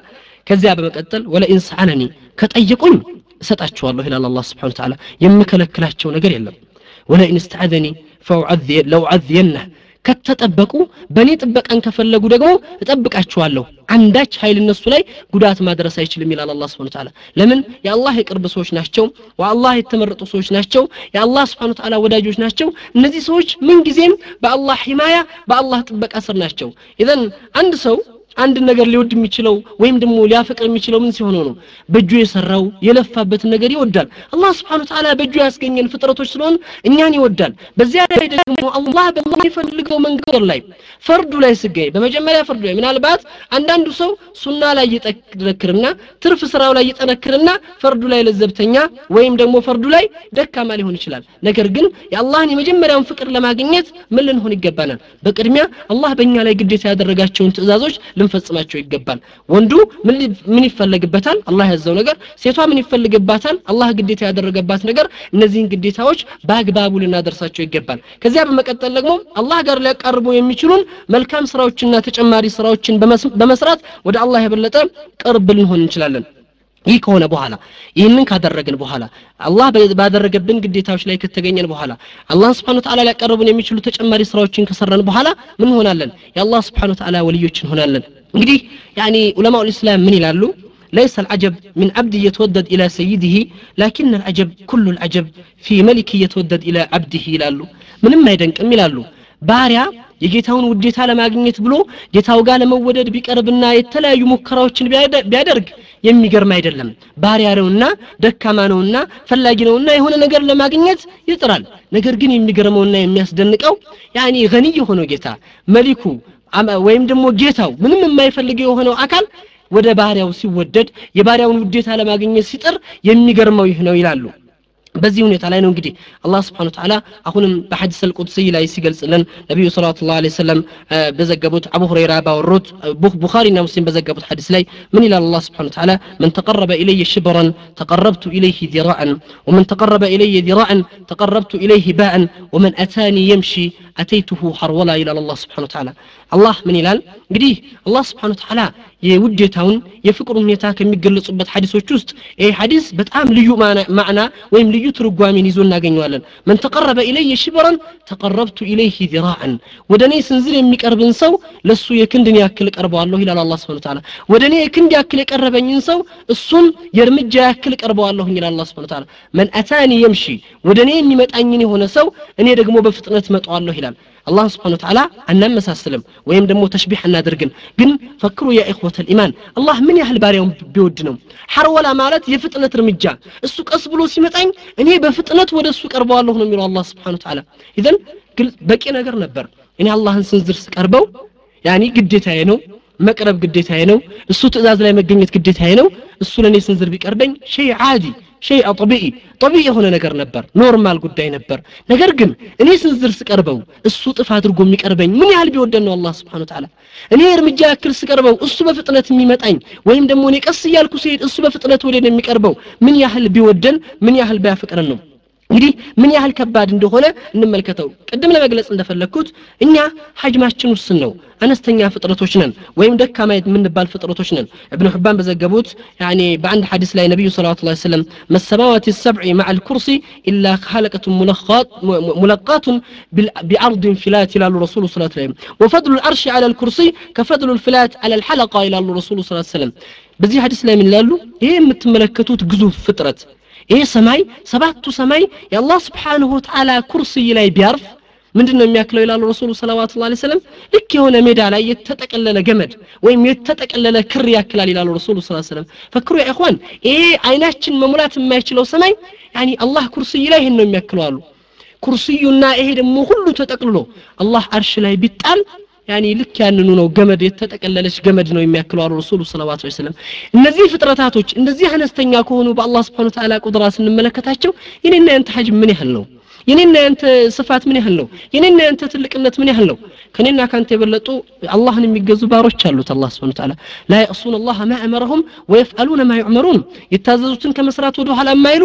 ከዚያ በመቀጠል ወለኢን ሰአለኒ ከጠየቁኝ እሰጣቸዋለሁ ይላል አላህ Subhanahu Wa Ta'ala የምከለክላቸው ነገር የለም ወለኢን استعذني فاعذي لو عذينه ከተጠበቁ በኔ ጥበቃን ከፈለጉ ደግሞ እጠብቃቸዋለሁ አንዳች ኃይል እነሱ ላይ ጉዳት ማድረስ አይችልም ይላል አላህ Subhanahu Wa Ta'ala ለምን የአላህ የቅርብ ሰዎች ናቸው ወአላህ የተመረጡ ሰዎች ናቸው የአላህ Subhanahu Wa Ta'ala ወዳጆች ናቸው እነዚህ ሰዎች ምን ጊዜም በአላህ ሂማያ በአላህ ጥበቃ ስር ናቸው ኢዘን አንድ ሰው አንድ ነገር ሊወድ የሚችለው ወይም ደግሞ ሊያፈቅር የሚችለው ምን ሲሆን ነው በእጁ የሰራው የለፋበት ነገር ይወዳል አላህ Subhanahu Wa Ta'ala በእጁ ያስገኘን ፍጥረቶች ስለሆነ እኛን ይወዳል በዚያ ላይ ደግሞ አላህ በሚፈልገው መንገድ ላይ ፈርዱ ላይ ሲገኝ በመጀመሪያ ፈርዱ ላይ ምናልባት አንዳንዱ ሰው ሱና ላይ ይጠነክርና ትርፍ ስራው ላይ ይጠነክርና ፈርዱ ላይ ለዘብተኛ ወይም ደግሞ ፈርዱ ላይ ደካማ ሊሆን ይችላል ነገር ግን የአላህን የመጀመሪያውን ፍቅር ለማግኘት ምን ልንሆን ይገባናል በቅድሚያ አላህ በእኛ ላይ ግዴታ ያደረጋቸውን ትእዛዞች ልንፈጽማቸው ይገባል ወንዱ ምን ምን ይፈልግበታል አላህ ያዘው ነገር ሴቷ ምን ይፈልግባታል አላህ ግዴታ ያደረገባት ነገር እነዚህን ግዴታዎች በአግባቡ ልናደርሳቸው ይገባል ከዚያ በመቀጠል ደግሞ አላህ ጋር ሊያቀርቡ የሚችሉን መልካም ስራዎችና ተጨማሪ ስራዎችን በመስራት ወደ አላህ የበለጠ ቅርብ ልንሆን እንችላለን ይህ ከሆነ በኋላ ይህንን ካደረግን በኋላ አላህ ባደረገብን ግዴታዎች ላይ ከተገኘን በኋላ አላህ Subhanahu Wa Ta'ala ሊያቀርቡን የሚችሉ ተጨማሪ ስራዎችን ከሰራን በኋላ ምን ሆናለን የአላህ Subhanahu Wa Ta'ala ወልዮች እንሆናለን እንግዲህ يعني علماء الاسلام ምን ይላሉ ليس العجب من عبد يتودد الى سيده لكن العجب كل العجب في ملك يتودد الى عبده ይላሉ ምንም አይደንቅም ይላሉ ባሪያ የጌታውን ውዴታ ለማግኘት ብሎ ጌታው ጋር ለመወደድ ቢቀርብና የተለያዩ ሙከራዎችን ቢያደርግ የሚገርም አይደለም ባሪያ ነውና ደካማ ነውና ፈላጊ ነውና የሆነ ነገር ለማግኘት ይጥራል ነገር ግን የሚገርመውና የሚያስደንቀው يعني غني የሆነው ጌታ መሊኩ ወይም ደግሞ ጌታው ምንም የማይፈልገው የሆነው አካል ወደ ባሪያው ሲወደድ የባሪያውን ውዴታ ለማግኘት ሲጥር የሚገርመው ይህ ነው ይላሉ በዚህ ሁኔታ ላይ ነው እንግዲህ አላህ Subhanahu Wa Ta'ala አሁንም በሐዲስ አልቁድሲ ላይ ሲገልጽልን ነብዩ ሰለላሁ ዐለይሂ ወሰለም በዘገቡት አቡ ሁረይራ ባወሩት ቡኻሪና ሙስሊም በዘገቡት ሐዲስ ላይ ምን ይላል አላህ Subhanahu Wa Ta'ala من تقرب الي شبرا تقربت اليه ذراعا ومن تقرب الي ذراعا تقربت اليه باعا ومن اتاني يمشي اتيته حرولا الى الله Subhanahu Wa Ta'ala الله من ይላል እንግዲህ አላህ Subhanahu Wa Ta'ala የውዴታውን የፍቅሩን ሁኔታ ከሚገለጹበት ሐዲሶች ውስጥ ይሄ ሐዲስ በጣም ልዩ ማዕና ወይም ልዩ ትርጓሜን ይዞ እናገኘዋለን من تقرب الي شبرا تقربت اليه ذراعا ወደኔ ስንዝር የሚቀርብን ሰው ለሱ የክንድን ያክል ቀርበዋለሁ ይላል አላህ Subhanahu Wa Ta'ala ወደኔ የክንድ ያክል የቀረበኝን ሰው እሱን የርምጃ ያክል ቀርበዋለሁ ይላል አላህ Subhanahu Wa Ta'ala من اتاني يمشي ወደኔ የሚመጣኝን የሆነ ሰው እኔ ደግሞ በፍጥነት መጣዋለሁ ይላል الله سبحانه وتعالى أننا مساسلم ويم دمو تشبيح نادرجن جن فكروا يا إخوة الإيمان الله من يهل باريهم بيودنهم حر ولا مالت يفتنة رمجة السوق أصبلوا سمتين إن هي بفتنة ولا السوق أربعة الله نمير الله سبحانه وتعالى إذن قل بكي نقر نبر إن الله نسنزر سكربو يعني قديتها ينو مقرب قديتها ينو السوق تزاز لا مجنيت قديتها ينو السوق لني سنزر بيقربين شيء عادي شيء طبيعي طبيعي هنا نقر نبر نورمال قداي نبر نقر قن اني سنزر سكربو السو طفات رغو ميقربኝ ምን ያህል ቢወደነው አላህ Subhanahu Wa Ta'ala እኔ እርምጃ ያክል ስቀርበው እሱ በፍጥነት የሚመጣኝ ወይም ደግሞ እኔ ቀስ ይያልኩ ሲሄድ እሱ በፍጥነት ወደ እኔ የሚቀርበው ምን ያህል ቢወደን ምን ያህል ባያፈቅረን ነው እንግዲህ ምን ያህል ከባድ እንደሆነ እንመልከተው ቀደም ለመግለጽ እንደፈለኩት እኛ ሐጅማችን ውስን ነው አነስተኛ ፍጥረቶች ነን ወይም ደካማ የምንባል ፍጥረቶች ነን ابن حبان በዘገቡት يعني በአንድ ሐዲስ ላይ ነብዩ ሰለላሁ ዐለይሂ ወሰለም መሰማዋት السبع مع الكرسي الا خلقة ملقات ملقات بعرض فلات الى الرسول صلى الله عليه وسلم وفضل العرش على الكرسي كفضل الفلات على الحلقة الى الرسول صلى الله عليه وسلم በዚህ ሐዲስ ላይ ምን ይላሉ ይሄ የምትመለከቱት ግዙፍ ፍጥረት ይሄ ሰማይ ሰባቱ ሰማይ የአላህ Subhanahu Wa Ta'ala ኩርሲ ላይ ቢያርፍ ምንድነው የሚያክለው ይላል ረሱሉ ሰለላሁ ዐለይሂ ወሰለም ልክ የሆነ ሜዳ ላይ የተጠቀለለ ገመድ ወይም የተጠቀለለ ክር ያክላል ይላል ረሱሉ ሰለላሁ ዐለይሂ ወሰለም ፈክሩ ያ ኢኽዋን ይሄ አይናችን መሙላት የማይችለው ሰማይ يعني አላህ ኩርሲ ላይ ይሄን ነው የሚያክለው አሉ ኩርሲዩና ይሄ ደግሞ ሁሉ ተጠቅልሎ አላህ አርሽ ላይ ቢጣል يعني ልክ ያንኑ ነው ገመድ የተጠቀለለች ገመድ ነው የሚያክለው አሉ ረሱሉ ሰለላሁ ዐለይሂ ወሰለም እነዚህ ፍጥረታቶች እንደዚህ አነስተኛ ከሆኑ በአላህ Subhanahu Wa Ta'ala ቁድራ ስንመለከታቸው የኔና ያንተ ሐጅም ምን ያህል ነው የኔና ያንተ ስፋት ምን ያህል ነው የኔና ያንተ ትልቅነት ምን ያህል ነው ከኔና ካንተ የበለጡ አላህን የሚገዙ ባሮች አሉት አላህ Subhanahu Wa Ta'ala لا يعصون الله ما امرهم ويفعلون ما يؤمرون يتازዙትን ከመስራት ወደ ኋላ የማይሉ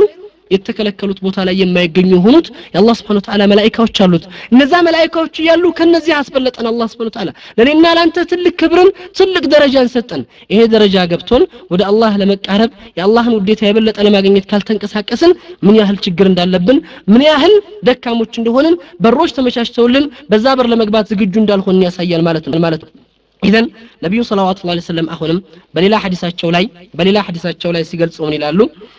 የተከለከሉት ቦታ ላይ የማይገኙ ሆኑት የአላህ Subhanahu Wa Ta'ala መላእክቶች አሉት እነዛ መላእክቶች ያሉ ከነዚህ አስበለጠን አላህ Subhanahu Wa Ta'ala ለኔና ላንተ ትልቅ ክብርን ትልቅ ደረጃን ሰጠን ይሄ ደረጃ ገብቶን ወደ አላህ ለመቃረብ የአላህን ውዴታ የበለጠ ለማግኘት ካልተንቀሳቀስን ምን ያህል ችግር እንዳለብን ምን ያህል ደካሞች እንደሆነን በሮች ተመቻችተውልን በዛ በር ለመግባት ዝግጁ እንዳልሆን ያሳያል ማለት ነው ማለት ነው إذن نبي صلى الله عليه وسلم أخونم بليلا حديثاتቸው ላይ بليلا حديثاتቸው ላይ ሲገልጹ ምን ይላሉ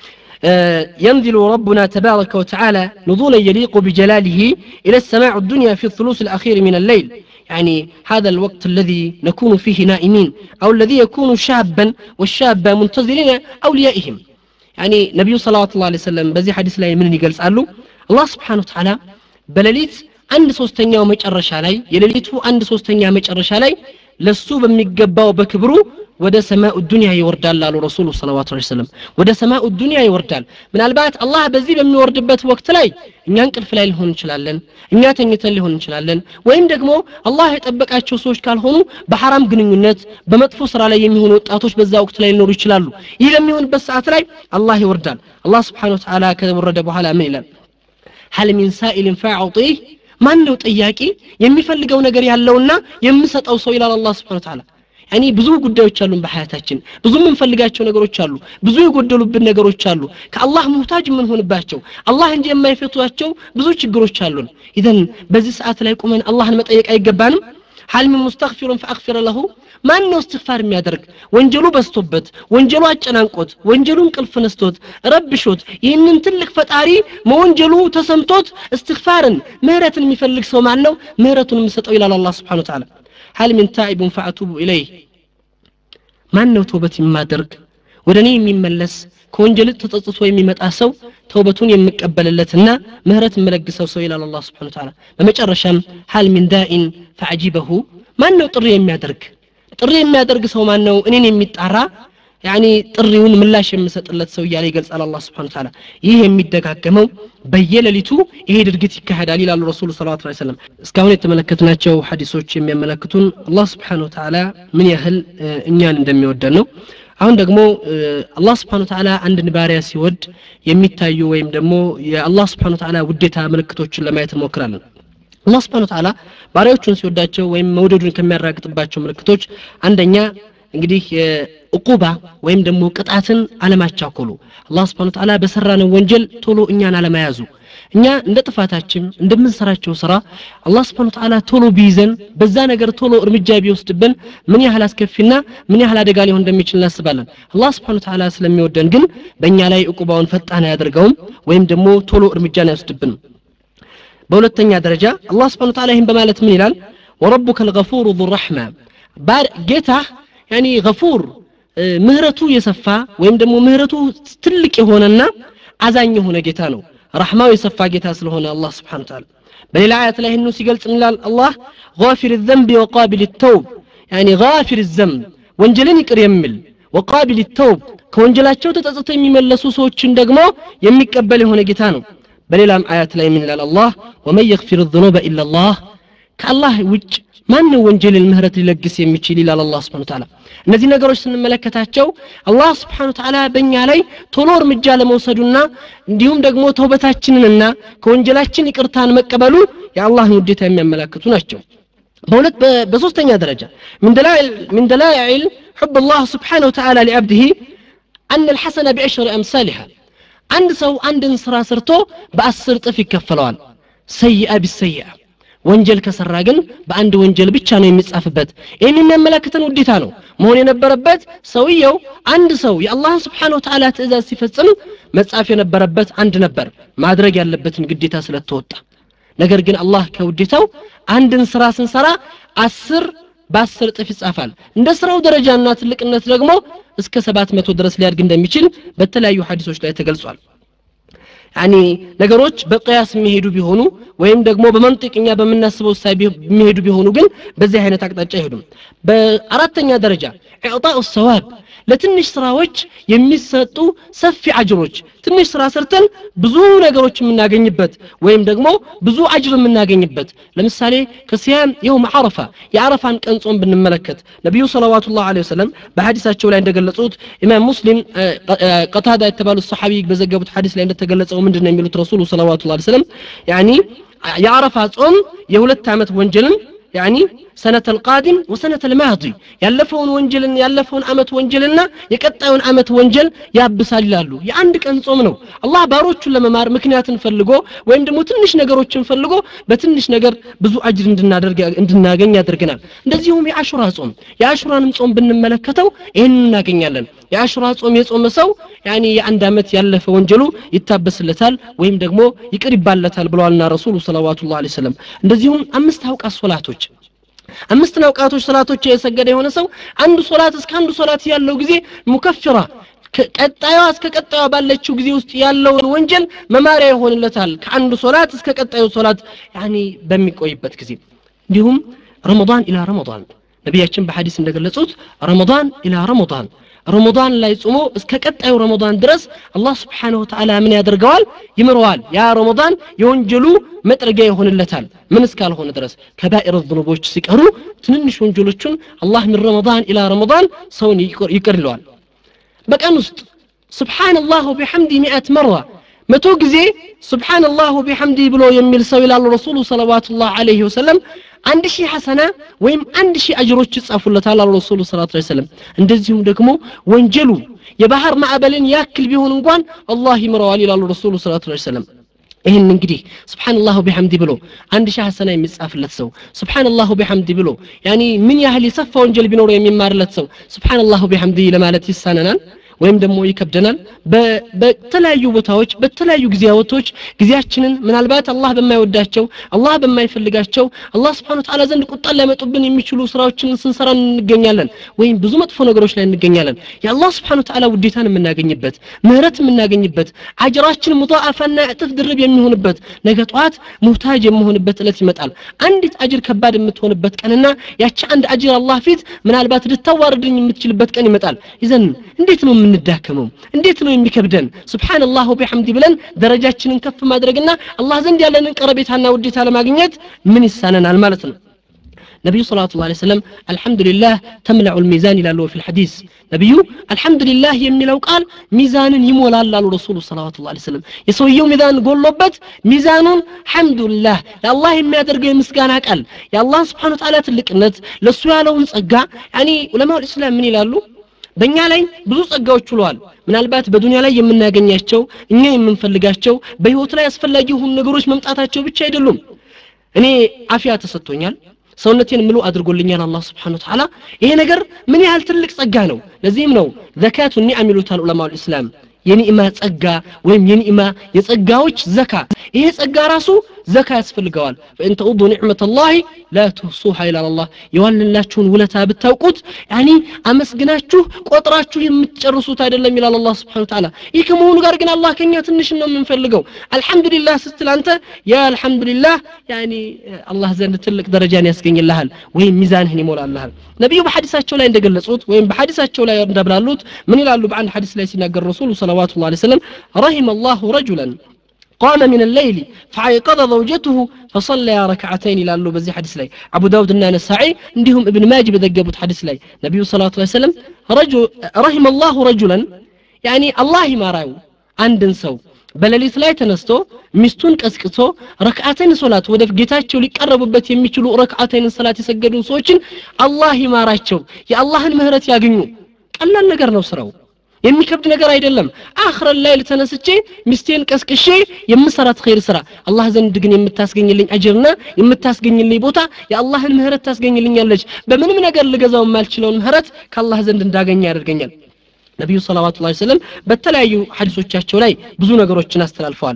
ينزل ربنا تبارك وتعالى نزولا يليق بجلاله إلى السماء الدنيا في الثلث الأخير من الليل يعني هذا الوقت الذي نكون فيه نائمين أو الذي يكون شابا والشابة منتظرين أوليائهم يعني نبي صلى الله عليه وسلم بزي حديث لا يمنني قال سألوا الله سبحانه وتعالى بلليت عند ሶስተኛው መጨረሻ ላይ የሌሊቱ አንድ ሶስተኛ መጨረሻ ላይ ለሱ በሚገባው በክብሩ ወደ ሰማኡ ዱንያ ይወርዳል አሉ ረሱሉ ሰለላሁ ዐለይሂ ወሰለም ወደ ሰማኡ ዱንያ ይወርዳል ምናልባት አላህ በዚህ በሚወርድበት ወቅት ላይ እኛ እንቅልፍ ላይ ሊሆን ይችላል እኛ ተኝተን ሊሆን ይችላል ወይም ደግሞ አላህ የጠበቃቸው ሰዎች ካልሆኑ በሐራም ግንኙነት በመጥፎ ስራ ላይ የሚሆኑ ወጣቶች በዛ ወቅት ላይ ሊኖሩ ይችላሉ ይህ በሚሆንበት ሰዓት ላይ አላህ ይወርዳል አላህ Subhanahu Wa Ta'ala ከወረደ በኋላ ምን ይላል هل من سائل فاعطيه ማን ነው ጥያቄ የሚፈልገው ነገር ያለውና የምሰጠው ሰው ይላል አላህ Subhanahu Wa Ta'ala يعني ብዙ ጉዳዮች አሉን በሐያታችን ብዙ ምን ፈልጋቸው ነገሮች አሉ ብዙ የጎደሉብን ነገሮች አሉ ከአላህ ሙህታጅ ምን ሆንባቸው አላህ እንጂ የማይፈቷቸው ብዙ ችግሮች አሉን إذن በዚህ ሰዓት ላይ ቆመን አላህን መጠየቅ አይገባንም هل من مستغفر فاغفر له ማን ነው استغفار የሚያደርግ ወንጀሉ በስቶበት ወንጀሉ አጨናንቆት ወንጀሉን ቅልፍ ነስቶት ረብሾት ይህንን ትልቅ ፈጣሪ መወንጀሉ ተሰምቶት استغفارን ምህረትን የሚፈልግ ሰው ማን ነው ምህረቱን የሚሰጠው ይላል አላህ Subhanahu Wa Ta'ala هل من تائب فأتوب إليه ማን ነው ተውበት የሚያደርግ ወደኔ የሚመለስ ከወንጀል ተጸጽቶ የሚመጣ ሰው ተውበቱን የሚቀበልለትና ምህረት የሚለግሰው ሰው ይላል አላህ Subhanahu Wa Ta'ala በመጨረሻም هل من داء فعجيبه ማን ነው ጥሪ የሚያደርግ ጥሪ የሚያደርግ ሰው ማን ነው እኔን የሚጣራ يعني ጥሪውን ምላሽ የሚሰጥለት ሰው ይያለ ይገልጻል አላህ Subhanahu Wa Ta'ala ይሄ የሚደጋገመው በየሌሊቱ ይሄ ድርጊት ይካሄዳል ይላል ረሱሉ ሰለላሁ ዐለይሂ ወሰለም እስካሁን የተመለከትናቸው ሐዲሶች የሚያመለክቱን አላህ Subhanahu Wa Ta'ala ምን ያህል እኛን እንደሚወደን ነው አሁን ደግሞ አላህ Subhanahu Wa Ta'ala አንድን ባሪያ ሲወድ የሚታዩ ወይም ደግሞ የአላህ Subhanahu Wa Ta'ala ውዴታ ምልክቶችን ለማየት እንሞክራለን አላህ Subhanahu Wa Ta'ala ባሪያዎቹን ሲወዳቸው ወይም መውደዱን ከሚያረጋግጥባቸው ምልክቶች አንደኛ እንግዲህ ዑቁባ ወይም ደግሞ ቅጣትን አለማቻኮሉ አላህ Subhanahu Wa Ta'ala በሰራነው ወንጀል ቶሎ እኛን አለማያዙ እኛ እንደ ጥፋታችን እንደምንሰራቸው ስራ አላህ Subhanahu Wa Ta'ala ቶሎ ቢይዘን በዛ ነገር ቶሎ እርምጃ ቢወስድብን ምን ያህል አስከፊና ምን ያህል አደጋ ሊሆን እንደሚችል እናስባለን አላህ Subhanahu Wa Ta'ala ስለሚወደን ግን በእኛ ላይ ዑቁባውን ፈጣን ያደርገውም ወይም ደግሞ ቶሎ እርምጃን ያወስድብን በሁለተኛ ደረጃ አላህ Subhanahu Wa Ta'ala ይሄን በማለት ምን ይላል ወረቡከ الغفور ذو الرحمة ባር ጌታ يعني غفور ምህረቱ የሰፋ ወይም ደግሞ ምህረቱ ትልቅ የሆነና አዛኝ የሆነ ጌታ ነው ረህማው የሰፋ ጌታ ስለሆነ አላህ Subhanahu Wa Ta'ala በሌላ አያት ላይ ነው ሲገልጽ ይላል አላህ غافر الذنب وقابل التوب يعني غافر الذنب ወንጀልን ይቅር የሚል وقابل التوب ከወንጀላቸው ተጸጽተው የሚመለሱ ሰዎችን ደግሞ የሚቀበል የሆነ ጌታ ነው በሌላም አያት ላይ ምን ይላል አላህ ومن يغفر الذنوب الا الله ከአላህ ውጭ ማን ነው ወንጀልን ምህረት ሊለግስ የሚችል ይላል አላህ Subhanahu Wa Ta'ala እነዚህ ነገሮች ስንመለከታቸው አላህ Subhanahu Wa Ta'ala በእኛ ላይ ቶሎ እርምጃ ለመውሰዱና እንዲሁም ደግሞ ተውበታችንንና ከወንጀላችን ይቅርታን መቀበሉ የአላህን ውዴታ የሚያመለክቱ ናቸው በሁለት በሶስተኛ ደረጃ من دلائل من دلائل حب الله سبحانه وتعالى لعبده أن الحسنة بعشر أمثالها عند سو عندن ስራ ሰርቶ በአስር ጥፍ ይከፈለዋል سيئة بالسيئة ወንጀል ከሰራ ግን በአንድ ወንጀል ብቻ ነው የሚጻፍበት ይሄን የሚያመለክተን ውዴታ ነው መሆን የነበረበት ሰውየው አንድ ሰው የአላህ Subhanahu Wa Ta'ala ትእዛዝ ሲፈጽም መጻፍ የነበረበት አንድ ነበር ማድረግ ያለበትን ግዴታ ስለተወጣ ነገር ግን አላህ ከውዴታው አንድን ስራ ስንሰራ አስር በአስር ጥፍ ይጻፋል እንደ ስራው ደረጃና ትልቅነት ደግሞ እስከ ሰባት መቶ ድረስ ሊያድግ እንደሚችል በተለያዩ ሐዲሶች ላይ ተገልጿል يعني ነገሮች በቂያስ የሚሄዱ ቢሆኑ ወይም ደግሞ በመንጥቅኛ በመናስበው ሳይ የሚሄዱ ቢሆኑ ግን በዚህ አይነት አቅጣጫ ይሄዱም በአራተኛ ደረጃ ኢዕጣኡ الثواب ለትንሽ ስራዎች የሚሰጡ ሰፊ አጅሮች ትንሽ ስራ ሰርተን ብዙ ነገሮች የምናገኝበት ወይም ደግሞ ብዙ አጅር የምናገኝበት ለምሳሌ ከሲያም የውም አረፋ የአረፋን ቀን ጾም ብንመለከት ነብዩ ሰለላሁ ዐለይሂ ወሰለም በሐዲሳቸው ላይ እንደገለጹት ኢማም ሙስሊም ቀታዳ የተባሉ ሱሐቢ በዘገቡት ሐዲስ ላይ እንደተገለጸው ምንድነው የሚሉት ረሱሉ ሰለላሁ ዐለይሂ ወሰለም ያኒ የአረፋ ጾም የሁለት ዓመት ወንጀልን يعني سنة القادم وسنة الماضي يالفون وانجلن يالفون أمت وانجلنا يكتاون أمت وانجل يابسال لالو يعندك أن صومنو الله باروتش لما مار مكنيات نفلقو وين دمو تنش نقروتش نفلقو بتنش نقر بزو أجر عندنا درجة عندنا جنيا درجنا እንደዚሁም የአሹራ ጾም የአሹራንም ጾም ብንመለከተው ይሄንን እናገኛለን የአሹራ ጾም የጾመ ሰው يعني የአንድ አመት ያለፈ ወንጀሉ ይታበስለታል ወይም ደግሞ ይቅር ይባልለታል ብለዋልና ረሱሉ ሰለላሁ ዐለይሂ ወሰለም እንደዚሁም አምስት አውቃት ሶላቶች አምስት አውቃቶች ሶላቶች የሰገደ የሆነ ሰው አንዱ ሶላት እስከ አንዱ ሶላት ያለው ጊዜ ሙከፍራ ቀጣዩ እስከ ቀጣዩ ባለችው ጊዜ ውስጥ ያለው ወንጀል መማሪያ ይሆንለታል ከአንዱ ሶላት እስከ ቀጣዩ ሶላት يعني በሚቆይበት ጊዜ እንዲሁም رمضان الى رمضان ነብያችን በሐዲስ እንደገለጹት رمضان الى رمضان رمضان ላይ ጾሞ እስከ ቀጣዩ ረመዳን ድረስ አላህ Subhanahu Wa Ta'ala ምን ያደርገዋል ይምረዋል ያ ረመዳን የወንጀሉ መጥረጊያ ይሆንለታል ምን እስካልሆነ ድረስ ከባኢር الذنوبዎች ሲቀሩ ትንንሽ ወንጀሎችን አላህ من رمضان الى رمضان ሰውን ይቅር ይለዋል በቀን ውስጥ سبحان الله وبحمده مئة مرة መቶ ጊዜ سبحان الله وبحمده ብሎ የሚል ሰው ይላል ረሱሉ ሰለላሁ ዐለይሂ ወሰለም አንድ ሺህ ሐሰና ወይም አንድ ሺህ አጅሮች ይጻፉለታል አለ ረሱሉ ሰለላሁ ዐለይሂ ወሰለም እንደዚሁም ደግሞ ወንጀሉ የባህር ማዕበልን ያክል ቢሆን እንኳን አላህ ይምረዋል ይላል ረሱሉ ሰለላሁ ዐለይሂ ወሰለም ይሄን እንግዲህ سبحان الله وبحمده ብሎ አንድ ሺህ ሐሰና የሚጻፍለት ሰው سبحان الله وبحمده ብሎ يعني ምን ያህል የሰፋ ወንጀል ቢኖር የሚማርለት ሰው سبحان الله وبحمده ለማለት ይሳነናል ወይም ደግሞ ይከብደናል በተለያዩ ቦታዎች በተለያዩ ጊዜያቶች ጊዜያችንን ምናልባት አላህ በማይወዳቸው አላህ በማይፈልጋቸው አላህ Subhanahu Wa Ta'ala ዘንድ ቁጣን ሊያመጡብን የሚችሉ ስራዎችን ስንሰራ እንገኛለን ወይም ብዙ መጥፎ ነገሮች ላይ እንገኛለን የአላህ Subhanahu Wa Ta'ala ውዴታን የምናገኝበት ምህረት የምናገኝበት አጅራችን ሙጣአፈና እጥፍ ድርብ የሚሆንበት ነገ ጧት ሙህታጅ የሚሆንበት እለት ይመጣል አንዲት አጅር ከባድ የምትሆንበት ቀንና ያቺ አንድ አጅር አላህ ፊት ምናልባት ልታዋርድኝ የምትችልበት ቀን ይመጣል ይዘን እንዴት ነው ምንዳከመው እንዴት ነው የሚከብደን Subhanallah وبحمده ብለን ደረጃችንን ከፍ ማድረግና አላህ ዘንድ ያለንን ቀረቤታና ውዴታ ለማግኘት ምን ይሳነናል ማለት ነው ነብዩ ሰለላሁ ዐለይሂ ወሰለም አልহামዱሊላህ ተምለዑ الميزان ይላሉ في الحديث ነብዩ አልহামዱሊላህ የሚለው ቃል ሚዛንን ይሞላል አሉ ረሱሉ ሰለላሁ ዐለይሂ ወሰለም የሰውየው ሚዛን ጎሎበት ሚዛኑን ሐምዱሊላህ ለአላህ የሚያደርገው የምስጋና ቃል የአላህ Subhanahu Wa Ta'ala ትልቅነት ለሱ ያለውን ጸጋ يعني ዑለማው الاسلام ምን ይላሉ በእኛ ላይ ብዙ ጸጋዎች ሁሏል ምናልባት በዱንያ ላይ የምናገኛቸው እኛ የምንፈልጋቸው በህይወት ላይ አስፈላጊ የሆኑ ነገሮች መምጣታቸው ብቻ አይደሉም እኔ አፊያ ተሰጥቶኛል ሰውነቴን ሙሉ አድርጎልኛል አላህ Subhanahu Wa Ta'ala ይሄ ነገር ምን ያህል ትልቅ ጸጋ ነው ለዚህም ነው ዘካቱ ኒዓም ይሉታል ዑለማው الاسلام የኒዕማ ጸጋ ወይም የኒዕማ የጸጋዎች ዘካ ይሄ ጸጋ ራሱ ዘካ ያስፈልገዋል فإن تعودوا نعمة الله لا تحصوها إلا الله የዋልላችሁን ውለታ ብታውቁት يعني አመስግናችሁ ቆጥራችሁ የምትጨርሱት አይደለም ይላል አላህ Subhanahu Wa Ta'ala ይህ ከመሆኑ ጋር ግን አላህ ከኛ ትንሽ ነው የምንፈልገው አልহামዱሊላህ ስትል አንተ ያ አልহামዱሊላህ يعني አላህ ዘንድ ትልቅ ደረጃን ያስገኝልሃል ወይም ሚዛንህን ይሞላልሃል ነብዩ በሐዲሳቸው ላይ እንደገለጹት ወይም በሐዲሳቸው ላይ እንደብላሉት ምን ይላሉ በአንድ ሐዲስ ላይ ሲናገር ረሱሉ ሰለላሁ ዐለይሂ ወሰለም رحم الله رجلا قام من الليل فأيقظ زوجته فصلى ركعتين لالو بزي حديث لي ابو داود النسائي عندهم ابن ماجه بذجبت حديث لي نبي صلى الله عليه وسلم رجل رحم الله رجلا يعني الله ما راو عندن سو በሌሊት ላይ ተነስቶ ሚስቱን ቀስቅሶ ረክዓተን ሶላት ወደ ጌታቸው ሊቀርቡበት የሚችሉ ረክዓተን ሶላት የሰገዱ ሰዎችን አላህ ይማራቸው የአላህን ምህረት ያገኙ ቀላል ነገር ነው ስራው የሚከብድ ነገር አይደለም አኽረ ላይ ለተነስቼ ሚስቴን ቀስቅሼ የምሰራት ኸይር ስራ አላህ ዘንድ ግን የምታስገኝልኝ አጅርና የምታስገኝልኝ ቦታ የአላህን ምህረት ታስገኝልኛለች በምንም ነገር ልገዛው ማልችለው ምህረት ከአላህ ዘንድ እንዳገኝ ያደርገኛል ነብዩ ሰለላሁ ዐለይሂ ወሰለም በተለያዩ ሐዲሶቻቸው ላይ ብዙ ነገሮችን አስተላልፈዋል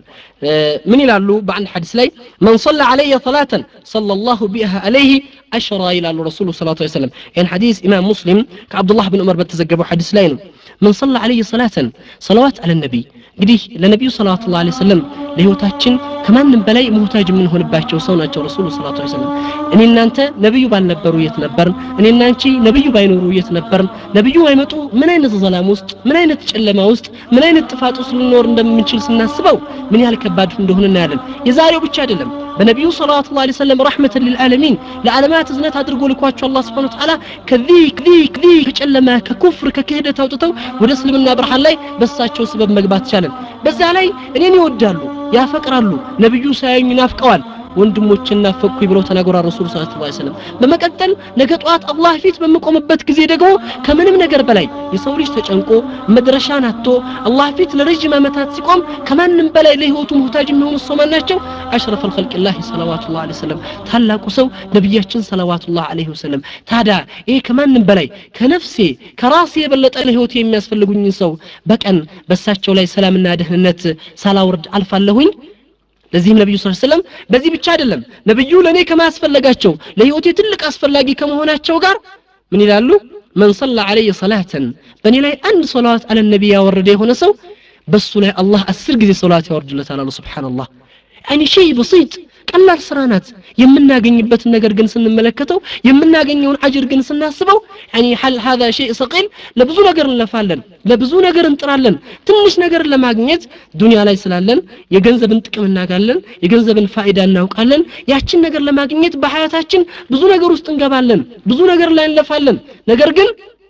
ምን ይላሉ በአንድ ሐዲስ ላይ من صلى علي صلاه صلى الله بها عليه عشرة ይላሉ ረሱሉ ሰለላሁ ዐለይሂ ወሰለም ይሄን ሐዲስ ኢማም ሙስሊም ከአብዱላህ ብን ዑመር በተዘገበው ሐዲስ ላይ ነው من صلى عليه صلاه صلوات على النبي እንግዲህ ለነብዩ ሰለላሁ ዐለይሂ ወሰለም ለህይወታችን ከማንም በላይ ሙህታጅ ምን ሆነባቸው ሰው ናቸው ረሱሉ ሰለላሁ ዐለይሂ ወሰለም እኔ እናንተ ነብዩ ባልነበሩ የት ነበርን እኔ እናንቺ ነብዩ ባይኖሩ የት ነበርን ነብዩ ባይመጡ ምን አይነት ዘላም ውስጥ ምን አይነት ጨለማ ውስጥ ምን አይነት ጥፋት ውስጥ ልንኖር እንደምንችል ስናስበው ምን ያህል ከባድ እንደሆነ እናያለን የዛሬው ብቻ አይደለም በነብዩ ሰለላሁ ዐለይሂ ወሰለም ረህመተን ለልዓለሚን ለዓለማት እዝነት አድርጎ ልኳቸው አላህ Subhanahu Wa Ta'ala ከዚህ ከዚህ ከዚህ ከጨለማ ከኩፍር ከክህደት አውጥተው ወደ እስልምና ብርሃን ላይ በሳቸው ስበብ መግባት ቻለን በዛ ላይ እኔን ይወዳሉ ያፈቅራሉ ነብዩ ሳይኝ ናፍቀዋል ወንድሞችና ፈኩ ብለው ተናገሩ ረሱል ሰለላሁ ዐለይሂ ወሰለም በመቀጠል ነገ ጧት አላህ ፊት በመቆምበት ጊዜ ደግሞ ከምንም ነገር በላይ የሰው ልጅ ተጨንቆ መድረሻን አጥቶ አላህ ፊት ለረጅም አመታት ሲቆም ከማንም በላይ ለህይወቱ ሙህታጅ የሚሆኑ ሰው ማናቸው አሽረፈ الخلق ሰለላሁ ዐለይሂ ወሰለም ታላቁ ሰው ነብያችን ሰለላሁ ዐለይሂ ወሰለም ታዲያ ይሄ ከማንም በላይ ከነፍሴ ከራሴ የበለጠ ለህይወቴ የሚያስፈልጉኝ ሰው በቀን በሳቸው ላይ ሰላምና ደህንነት ሳላወርድ አልፋለሁኝ ለዚህም ነብዩ ሰለላሁ ዐለይሂ ወሰለም በዚህ ብቻ አይደለም ነብዩ ለኔ ከማስፈልጋቸው ለህይወቴ ትልቅ አስፈልጊ ከመሆናቸው ጋር ምን ይላሉ من صلى عليه صلاه በኔ ላይ አንድ ሶላት አለ ነብዩ ያወረደ የሆነ ሰው በሱ ላይ አላህ አስር ጊዜ ሶላት ያወርድለታል አላህ Subhanallah يعني شيء بسيط ቀላል ስራ ናት የምናገኝበት ነገር ግን ስንመለከተው የምናገኘውን አጅር ግን ስናስበው يعني هل هذا شيء ثقيل ለብዙ ነገር እንለፋለን ለብዙ ነገር እንጥራለን ትንሽ ነገር ለማግኘት ዱንያ ላይ ስላለን የገንዘብን ጥቅም እናጋለን የገንዘብን ፋይዳ እናውቃለን ያችን ነገር ለማግኘት በሐያታችን ብዙ ነገር ውስጥ እንገባለን ብዙ ነገር ላይ እንለፋለን ነገር ግን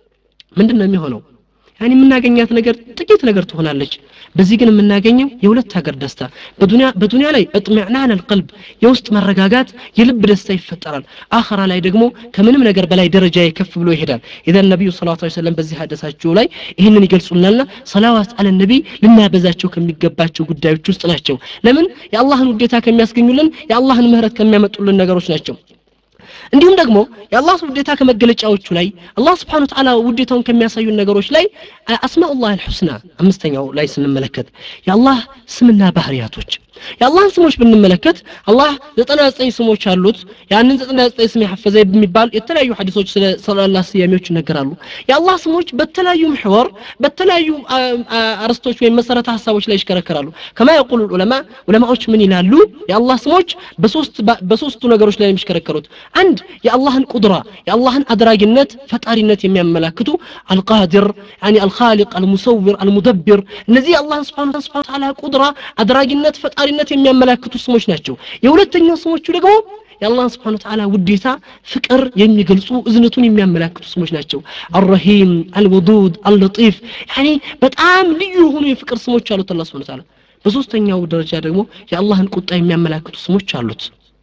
ምንድነው የሚሆነው يعني የምናገኛት ነገር ጥቂት ነገር ትሆናለች በዚህ ግን የምናገኘው የሁለት ሀገር ደስታ በዱንያ በዱንያ ላይ اطمئنان القلب የውስጥ መረጋጋት የልብ ደስታ ይፈጠራል አኺራ ላይ ደግሞ ከምንም ነገር በላይ ደረጃ ይከፍ ብሎ ይሄዳል اذا النبي صلى الله عليه وسلم በዚህ ሐዲሳቸው ላይ ይሄንን ይገልጹልናልና ሰላዋት አለ ነቢ ልናበዛቸው ከሚገባቸው ጉዳዮች ውስጥ ናቸው ለምን የአላህን ውዴታ ከሚያስገኙልን የአላህን ምህረት ከሚያመጡልን ነገሮች ናቸው እንዲሁም ደግሞ የአላህ ውዴታ ከመገለጫዎቹ ላይ አላህ Subhanahu Wa Ta'ala ውዴታውን ከሚያሳዩ ነገሮች ላይ አስማኡላህ አልሁስና አምስተኛው ላይ ስንመለከት የአላህ ስምና ባህሪያቶች የአላህን ስሞች ብንመለከት አላህ ዘጠና ዘጠኝ ስሞች አሉት ያንን ዘጠና ዘጠኝ ስም ያፈዘ የሚባል የተለያዩ ሐዲሶች ስለ ሰላላህ ስያሜዎች ይነገራሉ የአላህ ስሞች በተለያዩ محور በተለያዩ አርስቶች ወይ መሰረተ ሐሳቦች ላይ ይሽከረከራሉ ከማ يقول العلماء ዑለማዎች ምን ይላሉ የአላህ ስሞች በሶስት በሶስቱ ነገሮች ላይ የሚሽከረከሩት አንድ የአላህን ቁድራ የአላህን አድራጊነት ፈጣሪነት የሚያመላክቱ አልቃዲር يعني الخالق المصور المدبر እነዚህ አላህ Subhanahu Wa Ta'ala ቁድራ አድራጊነት ፈጣሪነት የሚያመላክቱ ስሞች ናቸው የሁለተኛው ስሞቹ ደግሞ የአላህ Subhanahu Wa Ta'ala ውዴታ ፍቅር የሚገልጹ እዝነቱን የሚያመላክቱ ስሞች ናቸው الرحيم الودود اللطيف يعني በጣም ልዩ ሆኑ የፍቅር ስሞች አሉት አላህ Subhanahu Wa Ta'ala በሶስተኛው ደረጃ ደግሞ የአላህን ቁጣ የሚያመላክቱ ስሞች አሉት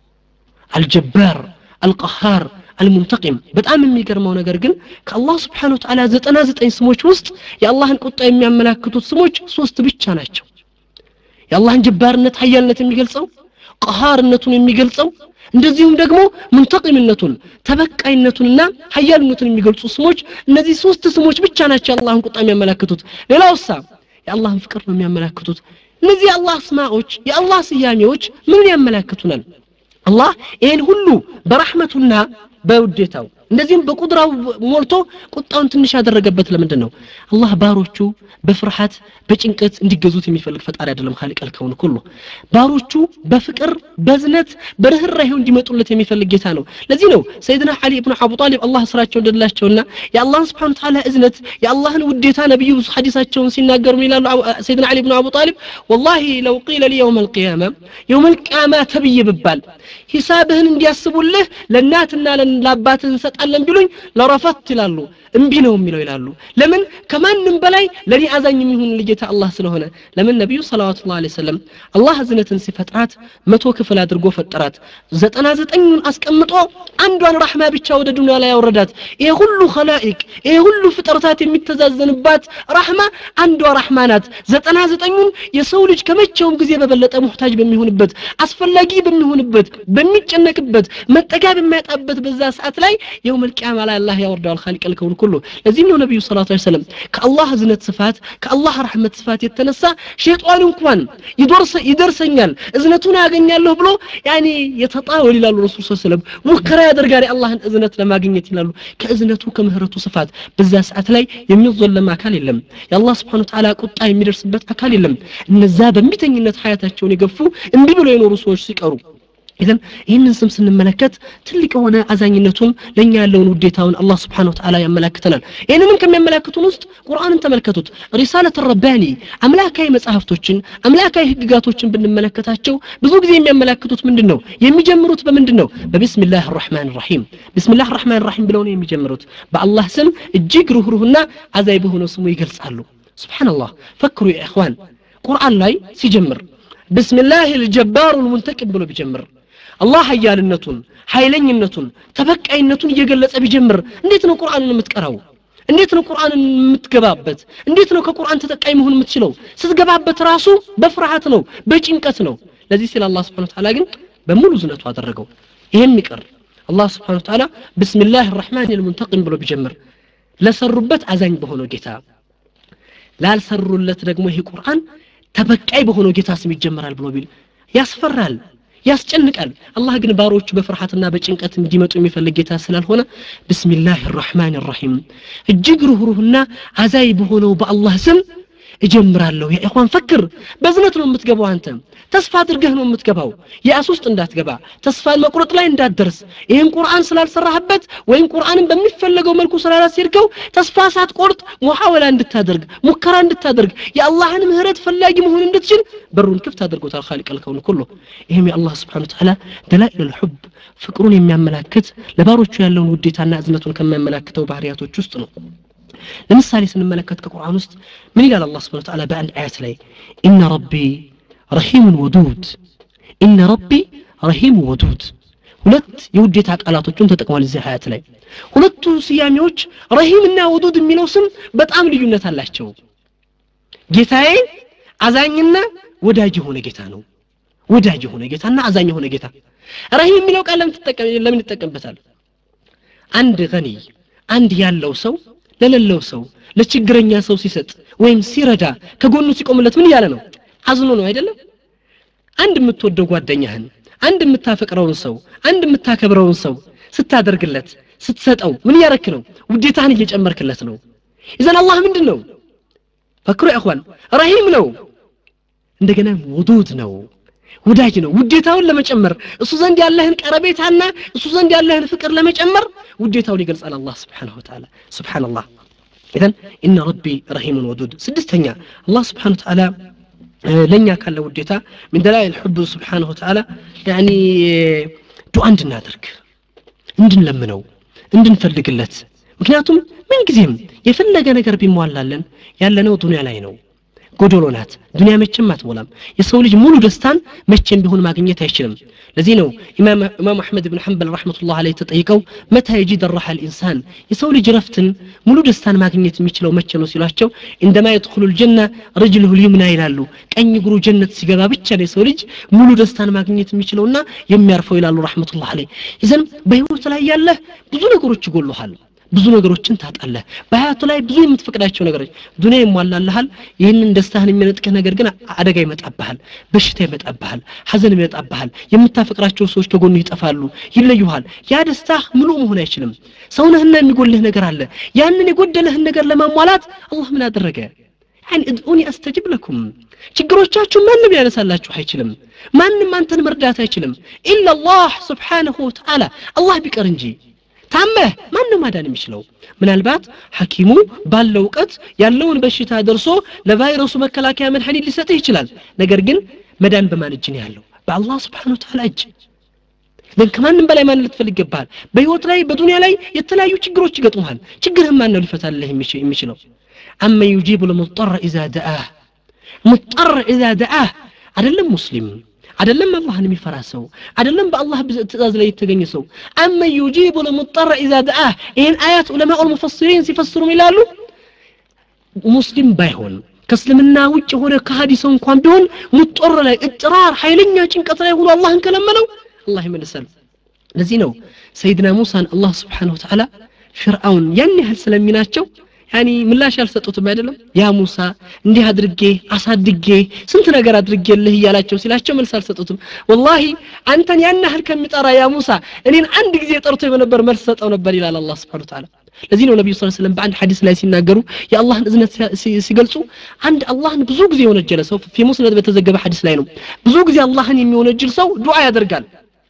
الجبار القهار المنتقم በጣም የሚገርመው ነገር ግን ከአላህ Subhanahu Wa Ta'ala ዘጠና ዘጠኝ ስሞች ውስጥ የአላህን ቁጣ የሚያመላክቱት ስሞች ሶስት ብቻ ናቸው የአላህን ጀባርነት ኃያልነት የሚገልጸው ቀሃርነቱን የሚገልጸው እንደዚሁም ደግሞ ሙንተቂምነቱን ተበቃይነቱንና ኃያልነቱን የሚገልጹ ስሞች እነዚህ ሶስት ስሞች ብቻ ናቸው የአላህን ቁጣ የሚያመላክቱት ሌላውሳ የአላህን ፍቅር ነው የሚያመላክቱት እነዚህ የአላህ ስማዎች የአላህ ስያሜዎች ምን ያመላክቱናል አላህ ይሄን ሁሉ በረህመቱና በውዴታው እንደዚህም በቁድራው ሞልቶ ቁጣውን ትንሽ ያደረገበት ለምንድን ነው አላህ ባሮቹ በፍርሃት በጭንቀት እንዲገዙት የሚፈልግ ፈጣሪ አይደለም ኻሊቅ አልከውን ሁሉ ባሮቹ በፍቅር በዝነት በርህራሄው እንዲመጡለት የሚፈልግ ጌታ ነው ለዚህ ነው ሰይድና አሊ ኢብኑ አቡ ጣሊብ አላህ ስራቸው እንደላቸውና የአላህ Subhanahu Wa Ta'ala እዝነት የአላህን ውዴታ ነብዩ ሐዲሳቸውን ሲናገሩ ይላሉ ሰይድና አሊ ኢብኑ አቡ ጣሊብ والله لو قيل لي يوم القيامه يوم القيامه ተብዬ ብባል ሂሳብህን እንዲያስቡልህ ለእናትና ለአባትህ ሰጣለን ቢሉኝ ለረፈት ይላሉ እንቢ ነው የሚለው ይላሉ ለምን ከማንም በላይ ለኔ አዛኝ የሚሆን ለጌታ አላህ ስለሆነ ለምን ነብዩ ሰለላሁ ዐለይሂ ወሰለም አላህ እዝነትን ሲፈጥራት መቶ ክፍል አድርጎ ፈጠራት ዘጠና ዘጠኙን አስቀምጦ አንዷን ረህማ ብቻ ወደ ዱንያ ላይ ያወረዳት ይሄ ሁሉ ኸላኢቅ ይሄ ሁሉ ፍጥረታት የሚተዛዘንባት ረህማ አንዷ ረህማ ናት ዘጠና ዘጠኙን የሰው ልጅ ከመቼውም ጊዜ በበለጠ ሙህታጅ በሚሆንበት አስፈላጊ በሚሆንበት በሚጨነቅበት መጠጋብ የማያጣበት በዛ ሰዓት ላይ يوم القيامة لا الله يورد الخالق الكون كله لذلك النبي صلى الله عليه وسلم كالله زنت صفات كالله رحمة صفات يتنسى شيطان እንኳን ይደርስ ይደርሰኛል እዝነቱን ያገኛለሁ ብሎ ያኒ የተጣወል ይላሉ ረሱል ሰለላሁ ዐለይሂ ወሰለም ሙከራ ያደርጋል አላህን እዝነት ለማግኘት ይላሉ ከእዝነቱ ከምህረቱ صفات በዛ ሰዓት ላይ የሚዘለም አካል የለም የአላህ Subhanahu Wa Ta'ala ቁጣ የሚደርስበት አካል የለም እነዛ በሚተኝነት ሐያታቸውን ይገፉ እንቢ ብሎ የኖሩ ሰዎች ሲቀሩ إذن ይህንን ስም ስንመለከት ትልቅ ሆነ አዛኝነቱን ለኛ ያለውን ውዴታውን አላህ Subhanahu Wa Ta'ala ያመላክተናል ይህንንም ከሚያመላክቱን ውስጥ ቁርአንን ተመልከቱት ሪሳለት الرباني አምላካዊ መጽሐፍቶችን አምላካዊ ህግጋቶችን ብንመለከታቸው ብዙ ጊዜ የሚያመላክቱት ምንድነው የሚጀምሩት በምንድነው በቢስሚላህ الرحمن الرحيم ቢስሚላህ الرحمن الرحيم ብለው ነው የሚጀምሩት በአላህ ስም እጅግ ሩህሩህና አዛይ በሆነው ስሙ ይገልጻሉ ሱብሃንአላህ ፈክሩ ያ اخوان ቁርአን ላይ ሲጀምር بسم الله الجبار المنتقم ብሎ ቢጀምር الله ኃያልነቱን ኃይለኝነቱን ተበቃይነቱን እየገለጸ ቢጀምር እንዴት ነው ቁርአንን የምትቀራው እንዴት ነው ቁርአንን የምትገባበት እንዴት ነው ከቁርአን ተጠቃሚ መሆን የምትችለው ስትገባበት ራሱ በፍርሃት ነው በጭንቀት ነው ለዚህ ሲል አላህ Subhanahu Wa Ta'ala ግን በሙሉ ዝነቱ አደረገው ይሄን ይቀር አላህ Subhanahu Wa Ta'ala بسم الله الرحمن المنتقم ብሎ ቢጀምር ለሰሩበት አዛኝ በሆነው ጌታ ላልሰሩለት ደግሞ ይሄ ቁርአን ተበቃይ በሆነው ጌታ ስም ይጀምራል ብሎ ቢል ያስፈራል ያስጨንቃል አላህ ግን ባሮቹ በፍርሃትና በጭንቀት እንዲመጡ የሚፈልግ ጌታ ስላልሆነ ቢስሚላሂር ረህማኒር ረሂም እጅግ ሩህሩህና አዛይ በሆነው በአላህ ስም እጀምራለሁ ያ ኢኽዋን ፈክር በዝነት ነው የምትገባው አንተ ተስፋ አድርገህ ነው የምትገባው ያስ ውስጥ እንዳትገባ ተስፋ መቁረጥ ላይ እንዳትደርስ ይሄን ቁርአን ስላልሰራህበት ወይም ቁርአንን በሚፈልገው መልኩ ስላላሰርከው ተስፋ ሳትቆርጥ ሙሐወላ እንድታደርግ ሙከራ እንድታደርግ የአላህን ምህረት ፈላጊ መሆን እንድትችል በሩን ክፍት አድርጎታል خالق الكون كله ይሄም የአላህ Subhanahu Wa Ta'ala دلائل الحب ፍቅሩን የሚያመላክት ለባሮቹ ያለውን ውዴታና እዝነቱን ከሚያመላክተው ባህሪያቶች ውስጥ ነው ለምሳሌ ስንመለከት ከቁርአን ውስጥ ምን ይላል አላህ Subhanahu Wa Ta'ala በአንድ አያት ላይ ኢነ ረቢ رحيم ودود إن ربي رحيم ودود ሁለት የውዴታ ቃላቶችን ተጠቅሟል እዚህ አያት ላይ ሁለቱ ሲያሚዎች ረሂምና ወዱድ የሚለው ስም በጣም ልዩነት አላቸው ጌታዬ አዛኝና ወዳጅ የሆነ ጌታ ነው ወዳጅ የሆነ ጌታና አዛኝ የሆነ ጌታ ረሂም የሚለው ቃል ለምን ተጠቀም ለምን ይተጠቀምበታል አንድ ገኒ አንድ ያለው ሰው ለሌለው ሰው ለችግረኛ ሰው ሲሰጥ ወይም ሲረዳ ከጎኑ ሲቆምለት ምን ያለ ነው አዝኖ ነው አይደለም አንድ የምትወደው ጓደኛህን አንድ የምታፈቅረውን ሰው አንድ የምታከብረውን ሰው ስታደርግለት ስትሰጠው ምን ያረክ ነው ውዴታህን እየጨመርክለት ነው إذن الله ምንድነው ፈክሩ يا اخوان ረሂም ነው እንደገና ወዱድ ነው ወዳጅ ነው ውዴታውን ለመጨመር እሱ ዘንድ ያለህን ቀረቤታና እሱ ዘንድ ያለህን ፍቅር ለመጨመር ውዴታውን ይገልጻል አላህ Subhanahu Wa Ta'ala Subhanallah إذن إن ربي رحيم ودود سدستኛ الله Subhanahu Wa Ta'ala لنيا كان له وديتا من دلائل الحب سبحانه وتعالى يعني دعاء እንድናደርግ እንድንለምነው እንድንፈልግለት ምክንያቱም ምን ጊዜም የፈለገ ነገር ቢሟላልን ያለነው ዱንያ ላይ ነው ጎዶሎ ናት ዱንያ መቼም አትሞላም የሰው ልጅ ሙሉ ደስታን መቼም ቢሆን ማግኘት አይችልም ለዚህ ነው ኢማም ኢማም አህመድ ኢብኑ ሐንበል ረህመቱላህ ዐለይሂ ተጠይቀው መታ ይጂድ الراحه الانسان የሰው ልጅ ረፍትን ሙሉ ደስታን ማግኘት የሚችለው መቼ ነው ሲሏቸው እንደማ يدخل الجنه رجله اليمنى ይላሉ ቀኝ እግሩ ጀነት ሲገባ ብቻ ነው የሰው ልጅ ሙሉ ደስታን ማግኘት የሚችለውና የሚያርፈው ይላሉ ረህመቱላህ ዐለይሂ ይዘን በህይወት ላይ ያለ ብዙ ነገሮች ይጎሉሃል ብዙ ነገሮችን ታጣለህ በሐያቱ ላይ ብዙ የምትፈቅዳቸው ነገሮች ዱንያ ይሟላልሃል ይሄንን ደስታህን የሚነጥቅህ ነገር ግን አደጋ ይመጣብሃል በሽታ ይመጣብሃል ሐዘን ይመጣብሃል የምታፈቅራቸው ሰዎች ከጎኑ ይጠፋሉ ይለዩሃል ያ ደስታህ ሙሉ መሆን አይችልም ሰውነህና የሚጎልህ ነገር አለ ያንን የጎደለህን ነገር ለማሟላት አላህ ምን አደረገ يعني ادعوني استجب لكم ችግሮቻችሁ ማንም ያነሳላችሁ አይችልም ማንም አንተን መርዳት አይችልም ኢላ አላህ Subhanahu Wa Ta'ala አላህ ቢቀር እንጂ ታመህ ማንም ማዳን የሚችለው ምናልባት ሐኪሙ ባለው ዕውቀት ያለውን በሽታ ደርሶ ለቫይረሱ መከላከያ መድኃኒት ሊሰጥህ ይችላል ነገር ግን መዳን በማን እጅ ነው ያለው በአላህ Subhanahu Wa Ta'ala እጅ ግን ከማንም በላይ ማን ልትፈልግ ይገባል በህይወት ላይ በዱንያ ላይ የተለያዩ ችግሮች ይገጥሙሃል ችግርህን ማን ነው ሊፈታልህ የሚችለው أما يجيب المضطر إذا دعاه مضطر إذا دعاه አይደለም ሙስሊም አይደለም አላህን የሚፈራሰው አይደለም በአላህ ትእዛዝ ላይ የተገኘሰው أما يجيب المضطر إذا دعاه ይሄን አያት ዑለማኡ المفسرين ሲፈስሩ ይላሉ ሙስሊም ባይሆን ከእስልምና ውጭ ሆነ ከሐዲስ እንኳን ቢሆን ሙጥር ላይ እጥራር ኃይለኛ ጭንቀት ላይ ሆኖ አላህን ከለመነው አላህ ይመልሳል ለዚህ ነው ሰይድና ሙሳን አላህ Subhanahu Wa Ta'ala ፍርዓውን ያን ያህል ስለሚናቸው ያኒ ምላሽ ያልሰጡትም አይደለም ያ ሙሳ እንዲህ አድርጌ አሳድጌ ስንት ነገር አድርጌልህ ይያላቸው ሲላቸው መልስ አልሰጡትም والله አንተን ያን ያህል ከሚጠራ ያ ሙሳ እኔን አንድ ጊዜ ጠርቶ የነበር መልስ ሰጠው ነበር ይላል አላህ Subhanahu Wa Ta'ala ለዚህ ነው ነብዩ ሰለላሁ ዐለይሂ ወሰለም በአንድ ሐዲስ ላይ ሲናገሩ የአላህን እዝነት ሲገልጹ አንድ አላህን ብዙ ጊዜ የወነጀለ ሰው في مسند በተዘገበ ሐዲስ ላይ ነው ብዙ ጊዜ አላህን የሚወነጅል ሰው ዱዓ ያደርጋል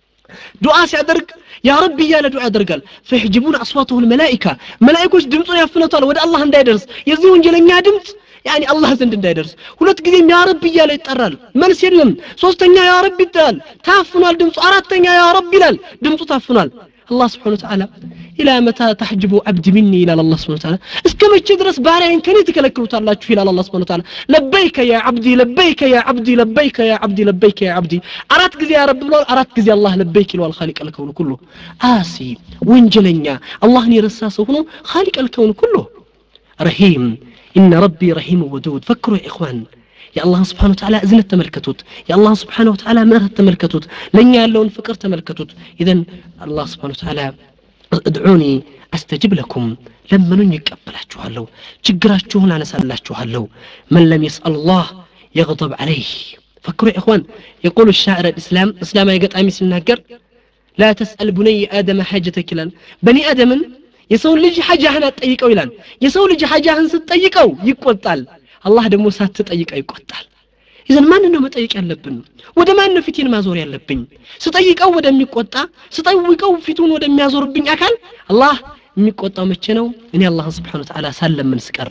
ዱዓ ሲያደርግ يا ربي يا لدعاء درقال فيحجبون أصواته الملائكة ملائكوش دمتون يفنطال ود الله اندايدرس يزيون جلنيا دمت يعني الله زند اندايدرس ሁለት ጊዜም يا ربي يا ላይ ይጠራል መልስ የለም ሶስተኛ يا ربي ይላል ታፍኗል ድምፁ አራተኛ يا ربي ይላል ድምፁ ታፍኗል الله سبحانه وتعالى إلى متى تحجب عبد مني إلى الله سبحانه وتعالى اسكما تشدرس بارين كني تكلكلوت الله إلى الله سبحانه وتعالى لبيك يا عبدي لبيك يا عبدي لبيك يا عبدي لبيك يا عبدي أرات كذي يا رب الله أرات كذي الله لبيك له الخالق الكون كله آسي وانجلنيا الله نرساسه هنا خالق الكون كله رحيم إن ربي رحيم ودود فكروا يا إخوان يا الله سبحانه وتعالى إذن تملكتوت يا الله سبحانه وتعالى ما تملكتوت لن يالون فكر تملكتوت إذن الله سبحانه وتعالى ادعوني أستجب لكم لما يقبلاتكم الله ችግራችሁን አነሳላችኋለሁ من لم يسأل الله يغضب عليه فكروا يا إخوان يقول الشاعر الإسلام إسلام يقطعمي ሲናገር لا تسأل بني آدم حاجتك ይላል بني آدم የሰው ልጅ ሐጃህን አትጠይቀው ይላል የሰው ልጅ ሐጃህን ስትጠይቀው ይቆጣል አላህ ደግሞ ሳትጠይቀው ይቆጣል إذن ما ننو متأيك يالبن وده ما ننو فتين ما زور يالبن ستأيك أو وده ميقوطا ستأيك أو فتون وده ميازور بن أكال الله ميقوطا ومتشنو إني الله سبحانه وتعالى سلم من سكر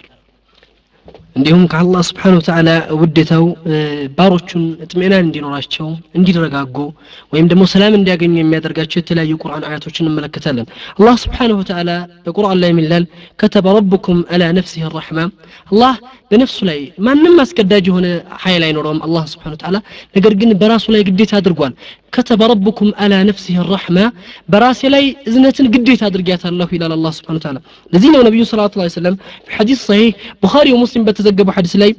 عندهم كالله سبحانه وتعالى ودته باروچون اطمئنان እንዲኖራቸው እንዲረጋጉ ወይም ደግሞ ሰላም እንዲያገኙ የሚያደርጋቸው የተለያዩ ቁርአን አያቶችን እንመለከታለን الله سبحانه وتعالى በቁርአን ላይ ይላል كتب ربكم على نفسه الرحمة الله በነፍሱ ላይ ማንንም አስገዳጅ የሆነ ኃይል አይኖርም الله سبحانه وتعالى ነገር ግን በራሱ ላይ ግዴታ አድርጓል كتب ربكم على نفسه الرحمة براس ላይ እዝነትን ግዴታ አድርጋታለሁ ይላል الله سبحانه وتعالى ለዚህ ነው ነብዩ ሰለላሁ ዐለይሂ ወሰለም በሐዲስ صحيح ቡኻሪ ወሙስሊም تزجب حديث لي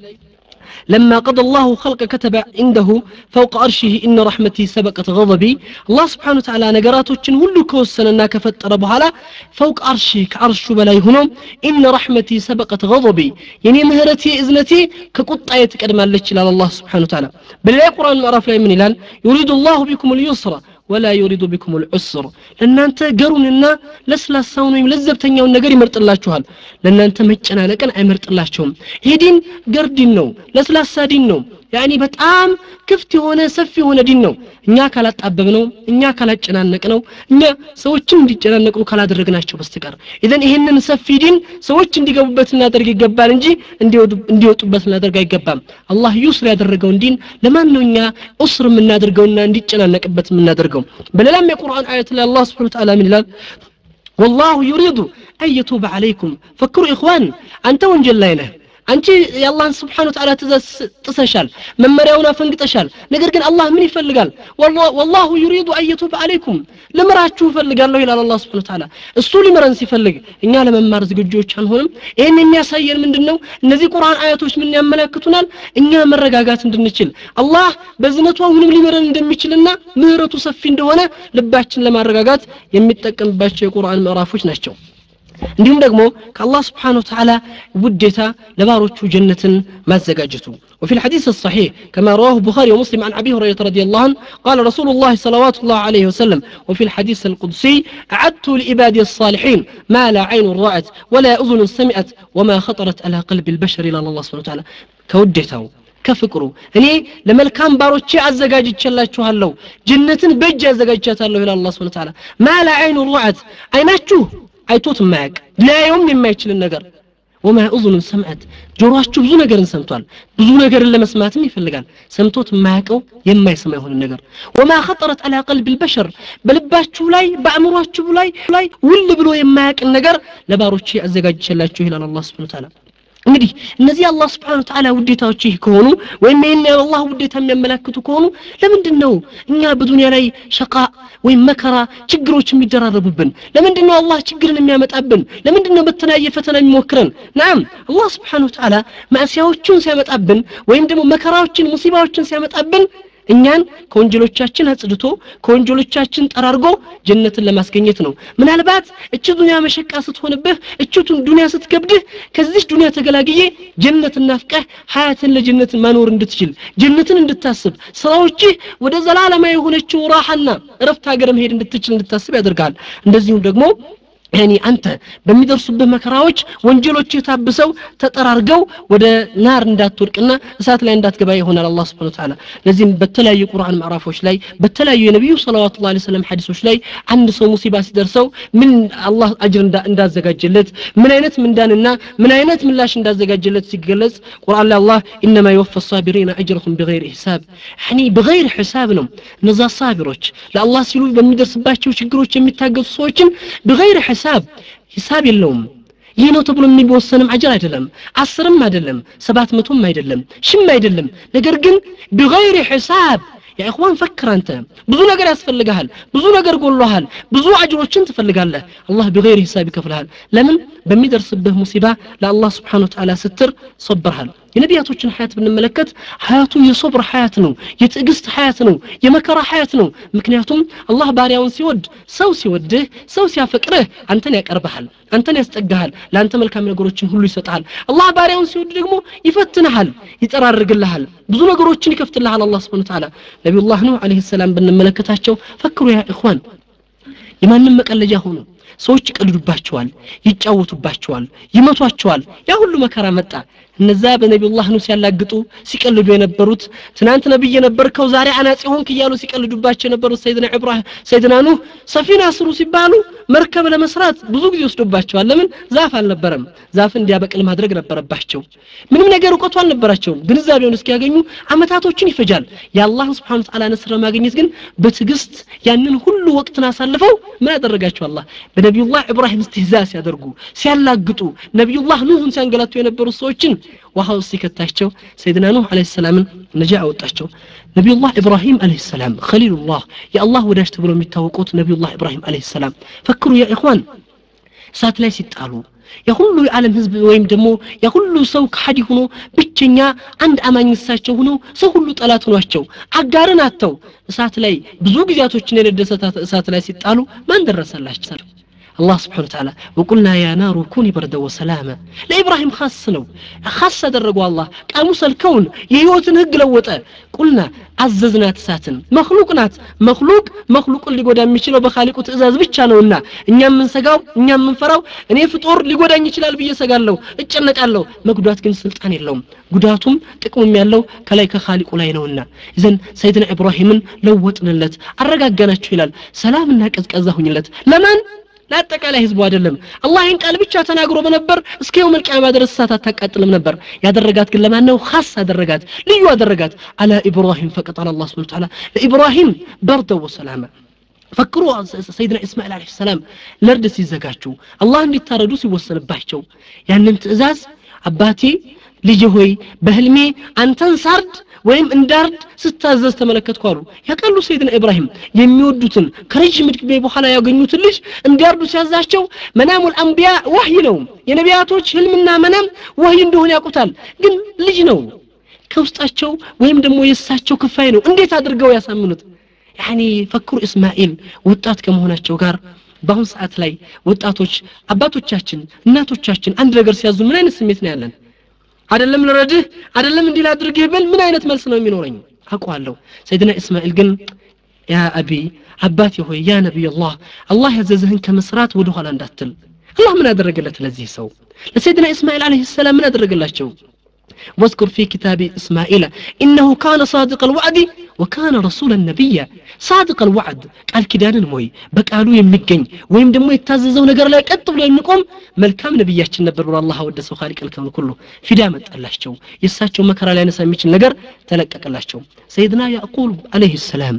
لما قضى الله خلق كتب عنده فوق عرشه إن رحمتي سبقت غضبي الله سبحانه وتعالى نقراتوچن ሁሉ ከወሰነና ከፈጠረ በኋላ فوق عرشه كعرش በላይ ሆኖ إن رحمتي سبقت غضبي يعني ምህረቴ እዝነቴ ከቁጣዬ ትቀድማለች ይላል الله سبحانه وتعالى በሌላ ቁርአን ምዕራፍ ላይ ምን ይላል يريد الله بكم اليسر ولا يريد بكم العسر ለእናንተ ገሩንና ለስላሳውን ወይም ለዘብተኛውን ነገር ይመርጥላችኋል ለእናንተ መጨናነቅን አይመርጥላችሁም ይሄ ዲን ገርዲን ነው ለስላሳ ዲን ነው يعني በጣም ክፍት የሆነ ሰፊ የሆነ ዲን ነው እኛ ካላጣበብ ነው እኛ ካላጨናነቅ ነው እኛ ሰዎችን እንዲጨናነቁ ካላደረግናቸው በስተቀር إذن ይሄንን ሰፊ ዲን ሰዎች እንዲገቡበት እናደርግ ይገባል እንጂ እንዲወጡበት እናደርግ አይገባም አላህ ዩስር ያደረገውን ዲን ለማን ነው እኛ ኡስር የምናደርገውና እንዲጨናነቅበት የምናደርገው በሌላም የቁርአን አያት ላይ አላህ Subhanahu Wa Ta'ala ምን ይላል والله يريد أن يتوب عليكم فكروا إخوان أنت ወንጀል ላይ ነህ አንቺ የአላህን Subhanahu Wa Ta'ala ተሰሻል መመሪያውን አፈንግጠሻል ነገር ግን አላህ ምን ይፈልጋል والله يريد أن يتوب عليكم ለምራችሁ ፈልጋለሁ ይላል አላህ Subhanahu Wa Ta'ala እሱ ሊመረን ሲፈልግ እኛ ለመማር ዝግጆች አንሆንም ይሄን የሚያሳየን ምንድነው እነዚህ ቁርአን አያቶች ምን ያመለክቱናል እኛ መረጋጋት እንድንችል አላህ በዝነቱ ሁሉም ሊመረን እንደሚችልና ምህረቱ ሰፊ እንደሆነ ልባችን ለማረጋጋት የሚጠቀምባቸው የቁርአን ምዕራፎች ናቸው እንዲሁም ደግሞ ከአላህ Subhanahu Wa Ta'ala ውዴታ ለባሮቹ ጀነትን ማዘጋጀቱ وفي الحديث الصحيح كما رواه البخاري ومسلم عن أبي هريرة رضي الله عنه قال رسول الله صلوات الله عليه وسلم وفي الحديث القدسي أعدت لعبادي الصالحين ما لا عين رأت ولا أذن سمعت وما خطرت على قلب البشر إلى الله سبحانه وتعالى كودته كفكروا እኔ ለመልካም ባሮቼ አዘጋጅቻላችኋለሁ ጀነትን በእጅ አዘጋጅቻታለሁ إلى الله سبحانه وتعالى ما لا عين رأت አይናችሁ አይቶት ማያቅ ላይም የማይችል ነገር وما اذن سمعت ጆሮአችሁ ብዙ ነገርን ሰምቷል ብዙ ነገርን ለመስማትም ይፈልጋል ሰምቶት ማያቀው የማይሰማ ይሆን ነገር وما خطرت على قلب البشر በልባችሁ ላይ በአእምሮአችሁ ላይ ላይ ውል ብሎ የማያቅ ነገር ለባሮቼ አዘጋጅቻላችሁ ይላል አላህ Subhanahu Wa Ta'ala እንግዲህ እነዚህ አላህ Subhanahu Wa Ta'ala ውዴታዎች ከሆኑ ወይም የኔ አላህ ውዴታ የሚያመለክቱ ከሆኑ ለምንድነው እኛ በዱንያ ላይ ሸቃ ወይ መከራ ችግሮች የሚደራረቡብን ለምንድነው አላህ ችግርን የሚያመጣብን ለምንድነው በተናየ ፈተና የሚሞክረን ናም አላህ Subhanahu Wa Ta'ala ማዕሲያዎችን ሲያመጣብን ወይም ደግሞ መከራዎችን ሙሲባዎችን ሲያመጣብን እኛን ከወንጀሎቻችን አጽድቶ ከወንጀሎቻችን ጠራርጎ ጀነትን ለማስገኘት ነው ምናልባት እቺ ዱንያ መሸቃ ስትሆንብህ እቺቱን ዱንያ ስትከብድህ ከዚህ ዱንያ ተገላግዬ ጀነትን ናፍቀህ ሀያትን ለጀነት ማኖር እንድትችል ጀነትን እንድታስብ ስራዎች ወደ ዘላለማዊ የሆነችው ራሐና ረፍት ሀገር መሄድ እንድትችል እንድታስብ ያደርጋል እንደዚሁም ደግሞ يعني أنت بمدرسوا مكراوج وانجلوا تشتابسوا تترارجوا وده نار ندات تركنا سات لا ندات كباي هنا الله سبحانه وتعالى لازم بتلا يقرأن معرفوش لاي بتلا النبي صلى الله عليه وسلم حديثوش لاي عند سو مصيبة درسوا من الله أجر ندات زكاة جلت من عينت من داننا من عينت من لاش ندات زكاة جلت سجلت قرآن الله إنما يوفى الصابرين أجرهم بغير حساب يعني بغير حسابنا نزا صابروش لا الله سيلو بمدرس باشوا شجروش يمتاجوا صوتين بغير حساب حساب حساب اللوم ينو تبلو مني بوسنم عجل አይደለም عشرም አይደለም ሰባት መቶም አይደለም ሽም አይደለም ነገር ግን بغير حساب يا اخوان فكر انت ብዙ ነገር ያስፈልጋል ብዙ ነገር ጎሎሃል ብዙ አጅሮችን ትፈልጋለህ الله بغير حساب ይከፍልሃል ለምን በሚደርስብህ ሙሲባ ለአላህ Subhanahu Wa Ta'ala ስትር صبرሃል የነቢያቶችን ሐያት ብንመለከት ሐያቱ የሶብር ሐያት ነው የትዕግስት ሐያት ነው የመከራ ሐያት ነው ምክንያቱም አላህ ባሪያውን ሲወድ ሰው ሲወድህ ሰው ሲያፈቅርህ አንተን ያቀርብሃል አንተን ያስጠጋሃል ለአንተ መልካም ነገሮችን ሁሉ ይሰጣል አላህ ባሪያውን ሲወድ ደግሞ ይፈትንሃል ይጠራርግልሃል ብዙ ነገሮችን ይከፍትልሃል አላህ Subhanahu Wa Ta'ala ነብዩላህ ኑህ አለይሂ ሰላም ብንመለከታቸው ፈክሩ ያ ኢኽዋን የማንም መቀለጃ ሆኖ ሰዎች ይቀልዱባቸዋል ይጫወቱባቸዋል ይመቷቸዋል ያ ሁሉ መከራ መጣ እነዛ በነብዩላህ ኑህ ሲያላግጡ ሲቀልዱ የነበሩት ትናንት ነብይ ነበርከው ዛሬ አናጺ ሆንክ ይያሉ ሲቀልዱባቸው የነበሩት ሰይድና ኢብራሂም ሰይድና ኑህ ሰፊና ስሩ ሲባሉ መርከብ ለመስራት ብዙ ጊዜ ወስዶባቸዋል ለምን ዛፍ አልነበረም ዛፍ እንዲያበቅል ማድረግ ነበረባቸው ምንም ነገር እውቀቱ አልነበራቸውም ግንዛቤውን እስኪያገኙ አመታቶችን ይፈጃል የአላህ Subhanahu Wa Ta'ala ነስር ማግኘት ግን በትግስት ያንን ሁሉ ወቅትን አሳልፈው ምን ያደረጋቸው አላህ በነብዩላህ ኢብራሂም استهزاء ሲያደርጉ ሲያላግጡ ነብዩላህ ኑህን ሲያንገላቱ የነበሩት ሰዎችን وهو سيكتاچو سيدنا نوح عليه السلام نجا ወጣቸው ነብዩላህ ኢብራሂም عليه السلام خليل الله يا الله ወዳጅ ተብሎ የሚታወቁት ነብዩላህ ኢብራሂም عليه السلام ፈክሩ ያ ኢኽዋን ሳት ላይ ሲጣሉ የሁሉ የዓለም ህዝብ ወይም ደግሞ የሁሉ ሰው ከሐዲ ሆኖ ብቸኛ አንድ አማኝሳቸው ሆኖ ሰው ሁሉ ጠላት ሆኗቸው አጋርን አተው እሳት ላይ ብዙ ጊዜያቶችን የነደሰታ እሳት ላይ ሲጣሉ ማን ደረሰላቸው الله سبحانه وتعالى وقلنا يا نار كوني بردا وسلاما لإبراهيم خاص ነው خاص አደረገው الله قاموس الكون የህይወትን ህግ ለወጠ قلنا عززنات ساتن مخلوق ናት مخلوق مخلوق ሊጎዳ የሚችለው በخالق ትእዛዝ ብቻ ነውና እኛም እንሰጋው እኛም እንፈራው እኔ ፍጡር ሊጎዳኝ ይችላል ብዬ ሰጋለሁ እጨነቃለሁ መጉዳት ግን ስልጣን የለውም ጉዳቱም ጥቅሙም ያለው ከላይ ከخالق ላይ ነውና እዘን ሰይድና ኢብራሂምን ለወጥንለት አረጋጋናቸው ይላል ሰላምና ቀዝቀዛ ሁኝለት ለማን ላጠቃላይ ህዝቡ አይደለም አላህ ይህን ቃል ብቻ ተናግሮ በነበር እስከ የውም القيامه ድረስ እሳት አታቃጥልም ነበር ያደረጋት ግን ለማን ነው خاص አደረጋት ልዩ አደረጋት አላ ኢብራሂም فقط الله سبحانه وتعالى ለኢብራሂም በርደ ወሰላማ ፈክሩ ሰይድና እስማኤል አለይሂ ሰላም ለርድ ሲዘጋጁ አላህ እንዲታረዱ ሲወሰንባቸው ያንን ትእዛዝ አባቴ ልጅ ሆይ በህልሜ አንተን ሳርድ ወይም እንዳርድ ስታዘዝ ተመለከትኩ አሉ ያቀሉ ሰይድና ኢብራሂም የሚወዱትን ከረጅም ዕድሜ በኋላ ያገኙትን ልጅ እንዲያርዱ ሲያዛቸው መናሙል አንቢያ ወህይ ነው የነቢያቶች ህልምና መናም ወህይ እንደሆነ ያውቁታል ግን ልጅ ነው ከውስጣቸው ወይም ደግሞ የሳቸው ክፋይ ነው እንዴት አድርገው ያሳምኑት يعني ፈክሩ እስማኤል ወጣት ከመሆናቸው ጋር በአሁን ሰዓት ላይ ወጣቶች አባቶቻችን እናቶቻችን አንድ ነገር ሲያዙ ምን አይነት ስሜት ነው ያለን አይደለም ለረድህ አይደለም እንዲላ አድርገህ በል ምን አይነት መልስ ነው የሚኖረኝ አቋለው ሰይድና እስማኤል ግን ያ አቢ አባቴ ሆይ ያ ነብይ አላህ አላህ ያዘዘህን ከመስራት ወደ ኋላ እንዳትል አላህ ምን አደረገለት ለዚህ ሰው ለሰይድና እስማኤል አለይሂ ሰላም ምን አደረገላቸው واذكر في كتاب إسماعيل إنه كان صادق الوعد وكان رسولا نبيا صادق الوعد قال كدان موي بقالو يمجኝ ወይም ደግሞ የታዘዘው ነገር ላይ ቀጥ ብሎ የሚቆም መልካም ነብያችን ነበር والله ወደሰው خالق الكون كله ፊዳ መጣላቸው የሳቸው መከራ ላይ ነሳ የሚችል ነገር ተለቀቀላቸው ሰይድና ያዕቁብ አለይሂ ሰላም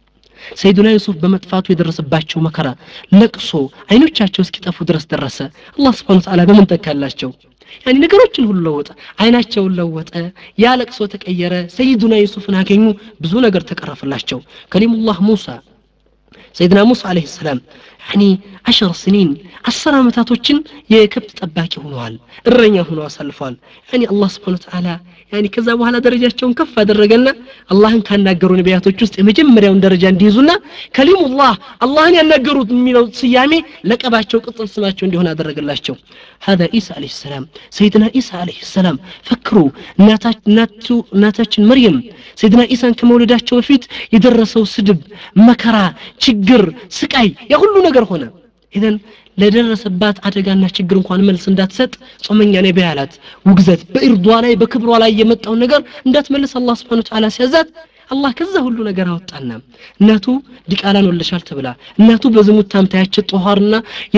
ሰይድና ዩሱፍ በመጥፋቱ የደረሰባቸው መከራ ለቅሶ አይኖቻቸው እስኪጠፉ ድረስ ደረሰ አላህ Subhanahu Wa Ta'ala በምን ተካላቸው يعني ነገሮችን ሁሉ ለወጠ አይናቸው ለወጠ ያለቅሶ ተቀየረ ሰይዱና ዩሱፍን አገኙ ብዙ ነገር ተቀረፈላቸው ከሊሙላህ ሙሳ ሰይድና ሙሳ አለይሂ ሰላም يعني عشر سنين عشر ዓመታቶችን የከብት ጠባቂ ሆነዋል እረኛ ሆነው አሳልፈዋል يعني الله سبحانه وتعالى يعني ከዛ በኋላ ደረጃቸውን ከፍ አደረገና አላህን ካናገሩ ነቢያቶች ውስጥ የመጀመሪያውን ደረጃ እንዲይዙና ከሊሙላህ አላህን ያናገሩት የሚለው ስያሜ ለቀባቸው ቅጽል ስማቸው እንዲሆን አደረገላቸው هذا عيسى عليه السلام سيدنا عيسى عليه السلام فكروا እናታቸው እናታችን መርየም سيدنا عيسى ከመውለዳቸው በፊት የደረሰው ስድብ መከራ ችግር ስቃይ ያ ሁሉ ነገር ሆነ إذن ለደረሰባት አደጋና ችግር እንኳን መልስ እንዳትሰጥ ጾመኛ ነኝ በያላት ውግዘት በእርዷ ላይ በክብሯ ላይ የመጣው ነገር እንዳትመልስ አላህ Subhanahu Wa Ta'ala ሲያዛት አላህ ከዛ ሁሉ ነገር አወጣና እናቱ ዲቃላን ወለሻል ተብላ እናቱ በዝሙት ታምታያች ጧሃርና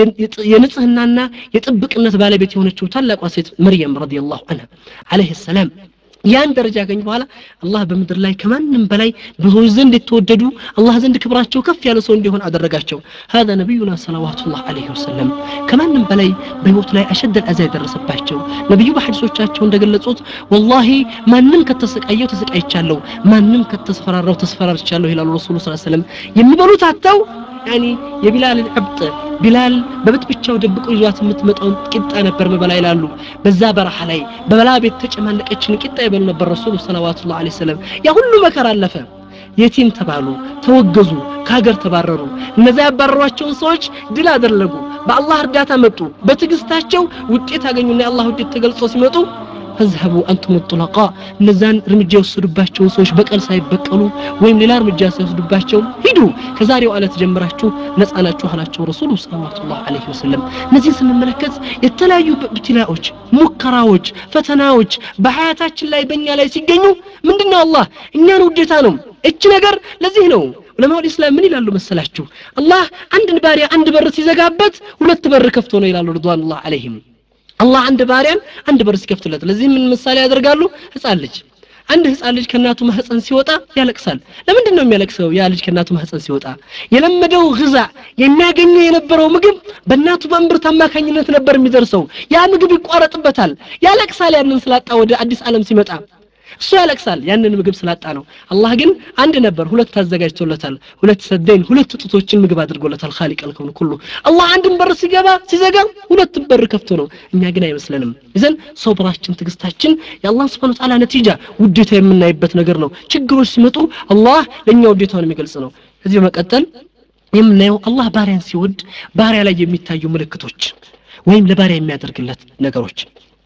የንጽህናና የጥብቅነት ባለቤት የሆነችው ታላቋ ሴት መርየም ረዲየላሁ ዐንሃ አለይሂ ሰላም ያን ደረጃ ያገኙ በኋላ አላህ በመድር ላይ ከማንም በላይ ብዙዎች ዘንድ የተወደዱ አላህ ዘንድ ክብራቸው ከፍ ያለ ሰው እንዲሆን አደረጋቸው هذا ነብዩና ሰለላሁ ዐለይሂ ወሰለም ከማንም በላይ በህይወት ላይ አሸደ አዛይ ደረሰባቸው ነብዩ በሐዲሶቻቸው እንደገለጹት والله ማንንም ከተሰቃየው ተሰቃይቻለሁ ማንንም ከተስፈራራው ተስፈራርቻለሁ ይላሉ ረሱላህ ሰለላሁ ዐለይሂ ወሰለም የሚበሉት አጣው يعني የቢላል العبد ቢላል በብትብቻው ደብቆ ይዟት የምትመጣው ቂጣ ነበር መበላ ይላሉ በዛ በረሃ ላይ በበላ ቤት ተጨማለቀችን ቂጣ ይበሉ ነበር ረሱላህ ሰለላሁ ዐለይሂ ወሰለም ያ ሁሉ መከራ አለፈ የቲም ተባሉ ተወገዙ ከሀገር ተባረሩ እነዛ ያባረሯቸውን ሰዎች ድል አደረጉ በአላህ እርዳታ መጡ በትግስታቸው ውጤት አገኙና የአላህ ውጤት ተገልጾ ሲመጡ فذهبوا انتم الطلقاء እነዛን እርምጃ ወሰዱባቸው ሰዎች በቀል ሳይበቀሉ ወይም ሌላ እርምጃ ሳይወስዱባቸው ሂዱ ከዛሬው አለት ጀምራችሁ ነፃ ናችሁ አላቸው ረሱላህ ሰለላሁ ዐለይሂ ወሰለም እነዚህ ስንመለከት የተለያዩ ብትላዎች ሙከራዎች ፈተናዎች በሐያታችን ላይ በእኛ ላይ ሲገኙ ምንድነው አላህ እኛን ውዴታ ነው እቺ ነገር ለዚህ ነው ዑለማው እስላም ምን ይላሉ መሰላችሁ አላህ አንድን ባሪያ አንድ በር ሲዘጋበት ሁለት በር ከፍቶ ነው ይላሉ ረድዋኑላህ ዐለይሂም አላህ አንድ ባሪያን አንድ በር ሲከፍትለት ለዚህ ምን ምሳሌ ያደርጋሉ ህፃን ልጅ አንድ ህፃን ልጅ ከናቱ ማህፀን ሲወጣ ያለቅሳል ለምንድን ነው የሚያለቅሰው ያ ልጅ ከናቱ ማህፀን ሲወጣ የለመደው ግዛ የሚያገኘው የነበረው ምግብ በእናቱ በእምብርት አማካኝነት ነበር የሚደርሰው ያ ምግብ ይቋረጥበታል ያለቅሳል ያንን ስላጣ ወደ አዲስ ዓለም ሲመጣ እሱ ያለቅሳል ያንን ምግብ ስላጣ ነው አላህ ግን አንድ ነበር ሁለት ታዘጋጅቶለታል ሁለት ሰደን ሁለት ጥጦችን ምግብ አድርጎለታል خالق الكون كله አላህ አንድን በር ሲገባ ሲዘጋ ሁለት በር ከፍቶ ነው እኛ ግን አይመስለንም ይዘን ሶብራችን ትግስታችን የአላህ Subhanahu Wa Ta'ala ነቲጃ ውዴታ የምናይበት ነገር ነው ችግሮች ሲመጡ አላህ ለኛ ውዴታውን የሚገልጽ ነው እዚህ መቀጠል የምናየው አላህ ባሪያን ሲወድ ባሪያ ላይ የሚታዩ ምልክቶች ወይም ለባሪያ የሚያደርግለት ነገሮች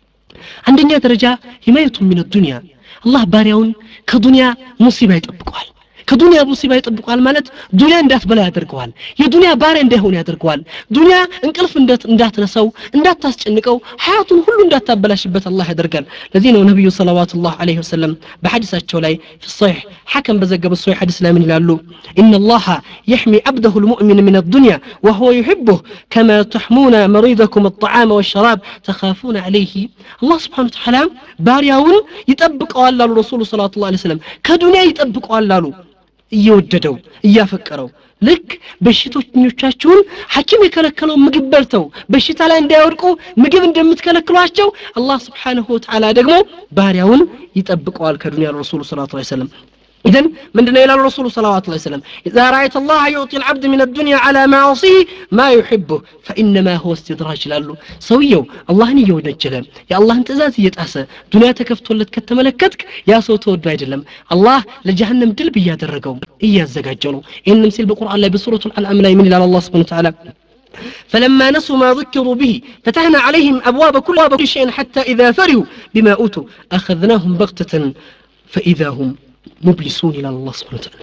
አንደኛ ደረጃ ሂማየቱ من الدنيا الله ባሪያውን ከዱንያ ሙሲባ ይጠብቀዋል ከዱንያ ሙሲባ ይጠብቀዋል ማለት ዱንያ እንዳትበላ ያደርገዋል የዱንያ ባሪያ እንዳይሆን ያደርገዋል ዱንያ እንቅልፍ እንዳትነሳው እንዳታስጨንቀው ሐያቱን ሁሉ እንዳታበላሽበት አላህ ያደርጋል ለዚህ ነው ነብዩ ሰለላሁ ዐለይሂ ወሰለም በሐዲሳቸው ላይ في الصحيح حكم بزجب الصحيح حديث لا من يلالو ان الله يحمي عبده المؤمن من الدنيا وهو يحبه كما تحمون مريضكم الطعام والشراب تخافون عليه الله سبحانه وتعالى ባሪያውን ይጠብቀዋል አሉ ረሱላህ ሰለላሁ ዐለይሂ ወሰለም ከዱንያ ይጠብቀዋል አሉ እየወደደው እያፈቀረው ልክ በሽተኞቻችሁን ሐኪም የከለከለው ምግብ በልተው በሽታ ላይ እንዳይወድቁ ምግብ እንደምትከለክሏቸው አላህ Subhanahu Wa Ta'ala ደግሞ ባሪያውን ይጠብቀዋል ከዱንያ ረሱላህ ሰለላሁ ዐለይሂ ወሰለም إذن من دنا إلى الرسول صلى الله عليه وسلم إذا رأيت الله يعطي العبد من الدنيا على معاصيه ما يحبه فإنما هو استدراج له سويو الله نيو نجلم يا الله انت ذات يتأسى دنيا تكفتولت كتملكتك يا صوت وداي جلم الله لجهنم دل بيا درقوا إيا الزقاجلو إن نمسل بالقرآن لا بسورة الأنعام لا يمن إلى الله سبحانه وتعالى فلما نسوا ما ذكروا به فتحنا عليهم أبواب كل شيء حتى إذا فرحوا بما أوتوا أخذناهم بغتة فإذا هم مبلسون إلى الله سبحانه وتعالى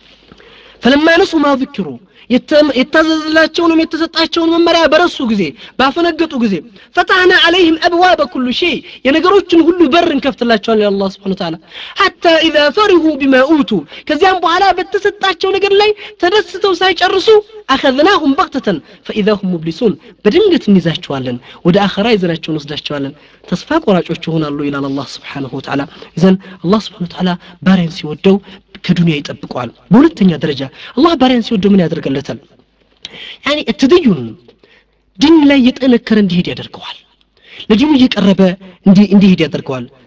فلما نسوا ما ذكروا يتزلاتشون يتزطاچون መመሪያ በረሱ ጊዜ ባፈነገጡ ጊዜ فتحنا عليهم ابواب كل شيء የነገሮችን ሁሉ በር እንከፍትላቸዋለን ያ አላህ Subhanahu Wa Ta'ala حتى اذا فرحوا بما اوتوا ከዚያም በኋላ በተሰጣቸው ነገር ላይ ተደስተው ሳይጨርሱ اخذناهم بغتة فاذا هم مبلسون በድንገት እንይዛቸዋለን ወደ አኺራ ይዘናቸውን ወስዳቸዋለን ተስፋ ቆራጮች ይሆናሉ ይላል አላህ Subhanahu Wa Ta'ala ይዘን አላህ Subhanahu Wa Ta'ala ባሪያን ሲወደው ከዱንያ ይጠብቀዋል በሁለተኛ ደረጃ አላህ ባሪያን ሲወደው ምን ያደርግለታል يعني التدين دين لا يتنكر እንዲሄድ ያደርገዋል ለዲኑ እየቀረበ እንዲሄድ ያደርገዋል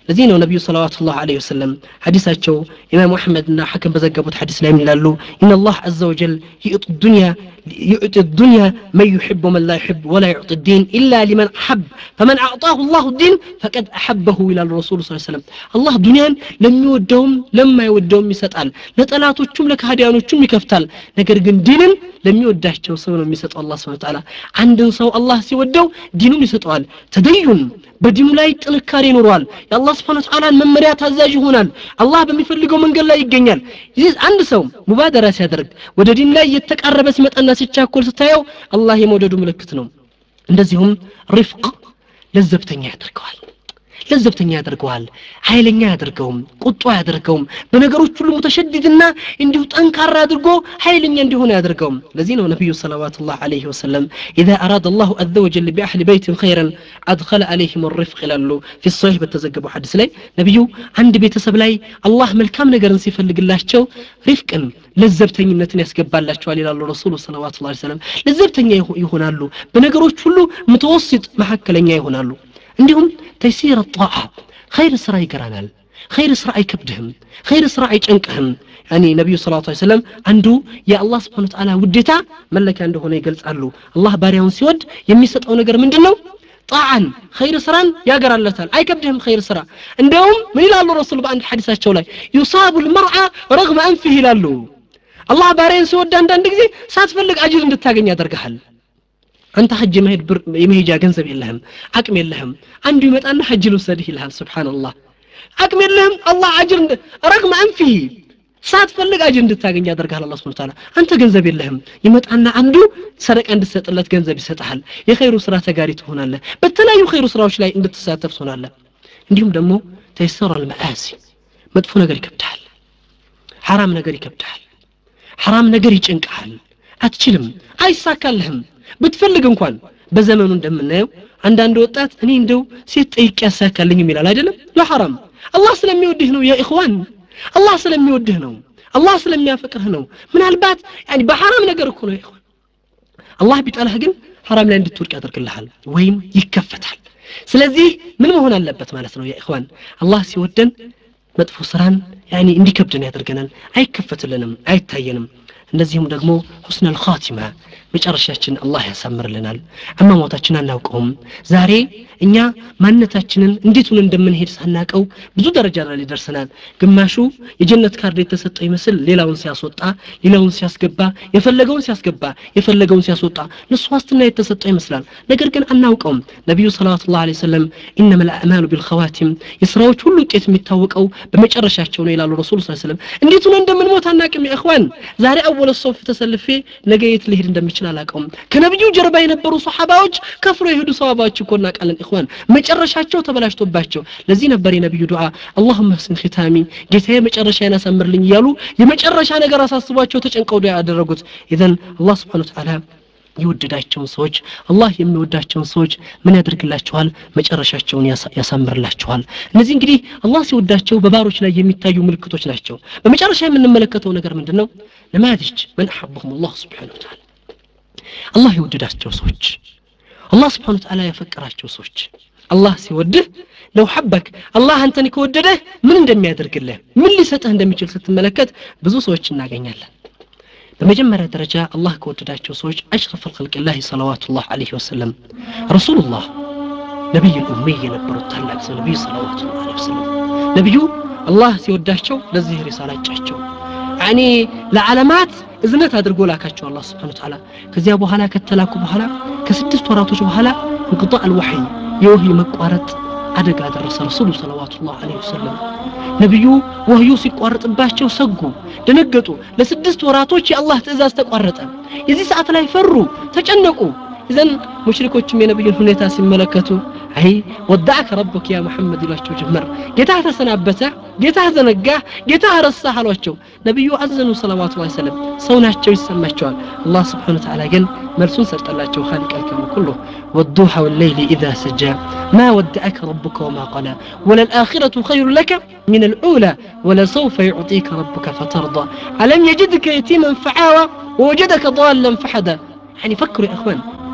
ለዚህ ነው ነብዩ ሰለላሁ ዐለይሂ ወሰለም ሐዲሳቸው ኢማም አህመድና ሐከም በዘገቡት ሐዲስ ላይ ምን ይላሉ? ኢነ አላህ ዐዘ ወጀል ይዕጢ ዱንያ ይዕጢ ዱንያ መን ይሕብ ወመን ላ ይሕብ ወላ ይዕጢ ዲን ኢላ ሊመን አሐብ ፈመን አዕጣሁ አላሁ ዲን ፈቀድ አሐበሁ ይላል ረሱሉ ሰለላሁ ዐለይሂ ወሰለም። አላህ ዱንያን ለሚወደውም ለማይወደውም ይሰጣል፣ ለጠላቶቹም ለካህዲያኖቹም ይከፍታል። ነገር ግን ዲንን ለሚወዳቸው ሰው ነው የሚሰጠው አላህ ሱብሓነሁ ወተዓላ። አንድን ሰው አላህ ሲወደው ዲኑን ይሰጠዋል። ተደዩን በዲኑ ላይ ጥንካሬ ይኖረዋል። የአላህ ሱብሓነሁ ወተዓላ መመሪያ ታዛዥ ይሆናል። አላህ በሚፈልገው መንገድ ላይ ይገኛል። ይህ አንድ ሰው ሙባደራ ሲያደርግ ወደ ዲን ላይ የተቃረበ ሲመጣና ሲቻኮል ስታየው አላህ የመውደዱ ምልክት ነው። እንደዚሁም ሪፍቅ ለዘብተኛ ያደርገዋል ለዘብተኛ ያደርገዋል ኃይለኛ ያደርገውም ቁጡ ያደርገውም በነገሮች ሁሉ ሙተሸዲድና እንዲሁ ጠንካራ አድርጎ ኃይለኛ እንዲሆን ያደርገውም። ለዚህ ነው ነብዩ ሰለላሁ ዐለይሂ ወሰለም اذا اراد الله عز وجل باهل بيت خيرا ادخل عليهم الرفق ይላሉ። في الصحيح በተዘገበው ሐዲስ ላይ ነብዩ አንድ ቤተሰብ ላይ አላህ መልካም ነገርን ሲፈልግላቸው ሪፍቅን ለዘብተኝነትን ያስገባላቸዋል ይላሉ ረሱሉ ሰለላሁ ዐለይሂ ወሰለም። ለዘብተኛ ይሆናሉ፣ በነገሮች ሁሉ ሙተወሲጥ መሐከለኛ ይሆናሉ። እንዲሁም ተይሲር الطاعه خير ስራ ይገራናል። خير ስራ አይከብድህም፣ خير ስራ አይጨንቅህም። ያኒ ነብዩ ሰለላሁ ዐለይሂ ወሰለም አንዱ የአላህ Subhanahu Wa Ta'ala ውዴታ መለኪያ እንደሆነ ይገልጻሉ። አላህ ባሪያውን ሲወድ የሚሰጠው ነገር ምንድነው? ጣዓን خير ስራን ያገራለታል፣ አይከብድህም خير ስራ። እንደውም ምን ይላሉ ረሱል በአንድ ሐዲሳቸው ላይ يصاب المرء رغم انفه ይላሉ። አላህ ባሪያን ሲወድ አንዳንድ ጊዜ ሳትፈልግ አጅር እንድታገኝ ያደርጋል። አንተ ሐጅ መሄድ የመሄጃ ገንዘብ የለህም፣ አቅም የለህም። አንዱ ይመጣና ሐጅ ልውሰድህ ይልሃል። ሱብሃንአላህ አቅም የለህም፣ አላህ አጅር ረግመ አንፊ ሳትፈልግ አጅር እንድታገኝ ያደርጋል አላህ Subhanahu Wa Ta'ala። አንተ ገንዘብ የለህም፣ ይመጣና አንዱ ሰደቃ እንድትሰጥለት ገንዘብ ይሰጣል። የኸይሩ ስራ ተጋሪ ትሆናለህ፣ በተለያዩ ኸይሩ ስራዎች ላይ እንድትሳተፍ ትሆናለህ። እንዲሁም ደግሞ ተይሰር المآسي መጥፎ ነገር ይከብዳል፣ حرام ነገር ይከብዳል፣ حرام ነገር ይጨንቃል፣ አትችልም፣ አይሳካልህም። ብትፈልግ እንኳን በዘመኑ እንደምናየው አንዳንድ ወጣት እኔ እንደው ሴት ጠይቅ ያሳካልኝ ይላል አይደለም? ለሐራም አላህ ስለሚወድህ ነው ያ ኢኽዋን፣ አላህ ስለሚወድህ ነው፣ አላህ ስለሚያፈቅርህ ነው። ምናልባት ያኒ በሐራም ነገር እኮ ነው ኢኽዋን። አላህ ቢጠላህ ግን ሐራም ላይ እንድትወድቅ ያደርግልሃል ወይም ይከፈታል። ስለዚህ ምን መሆን አለበት ማለት ነው ያ ኢኽዋን? አላህ ሲወደን መጥፎ ስራን ያኒ እንዲከብደን ያደርገናል፣ አይከፈትልንም፣ አይታየንም። እንደዚሁም ደግሞ ሁስነል ኻቲማ መጨረሻችን አላህ ያሳምርልናል። አማሞታችን አናውቀውም። ዛሬ እኛ ማንነታችንን እንዴት ሆነ እንደምንሄድ ሳናቀው ብዙ ደረጃ ላይ ደርሰናል። ግማሹ የጀነት ካርድ የተሰጠው ይመስል ሌላውን ሲያስወጣ፣ ሌላውን ሲያስገባ፣ የፈለገውን ሲያስገባ፣ የፈለገውን ሲያስወጣ ለሱ ዋስትና የተሰጠው ይመስላል። ነገር ግን አናውቀውም። ነብዩ ሰለላሁ ዐለይሂ ወሰለም ኢንማ الأعمال بالخواتم የስራዎች ሁሉ ውጤት የሚታወቀው በመጨረሻቸው ነው ይላሉ ረሱል ሰለላሁ ዐለይሂ ወሰለም። እንዴት ሆነ እንደምንሞት አናውቅም ያ ኢኽዋን። ዛሬ አወለ ሶፍ ተሰልፌ ነገ የት ልሄድ እንደምችል አላውቀውም። ከነብዩ ጀርባ የነበሩ ሱሐባዎች ከፍሮ የሄዱ ሰዋባዎች እኮ እናውቃለን ኢኽዋን፣ መጨረሻቸው ተበላሽቶባቸው። ለዚህ ነበር የነብዩ ዱዓ اللهم احسن ختامي ጌታዬ መጨረሻዬን አሳምርልኝ እያሉ የመጨረሻ ነገር አሳስቧቸው ተጨንቀው ዱዓ ያደረጉት። ኢዘን አላህ Subhanahu Wa Ta'ala የወደዳቸውን ሰዎች አላህ የሚወዳቸውን ሰዎች ምን ያደርግላቸዋል? መጨረሻቸውን ያሳምርላቸዋል። እነዚህ እንግዲህ አላህ ሲወዳቸው በባሮች ላይ የሚታዩ ምልክቶች ናቸው። በመጨረሻ የምንመለከተው ነገር ምንድነው? ለማድጅ من احبهم الله سبحانه وتعالى አላህ የወደዳቸው ሰዎች፣ አላህ Subhanahu Wa Ta'ala ያፈቀራቸው ሰዎች። አላህ ሲወድህ ለው حبك አላህ አንተን ከወደደህ ምን እንደሚያደርግልህ ምን ሊሰጥህ እንደሚችል ስትመለከት ብዙ ሰዎች እናገኛለን። በመጀመሪያ ደረጃ አላህ ከወደዳቸው ሰዎች አሽረፍ الخلق الله صلوات الله عليه وسلم رسول الله ነብዩ ኡሚ የነበሩት ታላቅ ሰው ነብዩ صلوات الله عليه وسلم ነብዩ አላህ ሲወዳቸው ለዚህ ሪሳላ አጫቸው ያኒ ለዓለማት እዝነት አድርጎ ላካቸው አላህ Subhanahu Wa Ta'ala። ከዚያ በኋላ ከተላኩ በኋላ ከስድስት ወራቶች በኋላ እንቅጣዕ الوحي የወህይ መቋረጥ አደጋ ደረሰ ረሱሉ ሰለላሁ ዐለይሂ ወሰለም። ነብዩ ወህዩ ሲቋረጥባቸው ሰጉ፣ ደነገጡ። ለስድስት ወራቶች የአላህ ትእዛዝ ተቋረጠ። የዚህ ሰዓት ላይ ፈሩ፣ ተጨነቁ። ኢዘን ሙሽሪኮችም የነብዩን ሁኔታ ሲመለከቱ አይ ወዳዕከ ረብክ ያ መሐመድ ይላቸው ጀመር። ጌታህ ተሰናበተ፣ ጌታህ ዘነጋ፣ ጌታህ ረሳህ አሏቸው። ነብዩ አዘኑ ሰለላሁ ዐለይሂ ወሰለም። ሰው ናቸው፣ ይሰማቸዋል። አላህ Subhanahu Wa Ta'ala ግን መልሱን ሰጠላቸው። خالق الكون كله والضحى والليل إذا سجى ما ودعك ربك وما قلى وللآخرة خير لك من الأولى ولسوف يعطيك ربك فترضى ألم يجدك يتيما فعاوى ووجدك ضالا فحدا. يعني فكروا يا أخوان،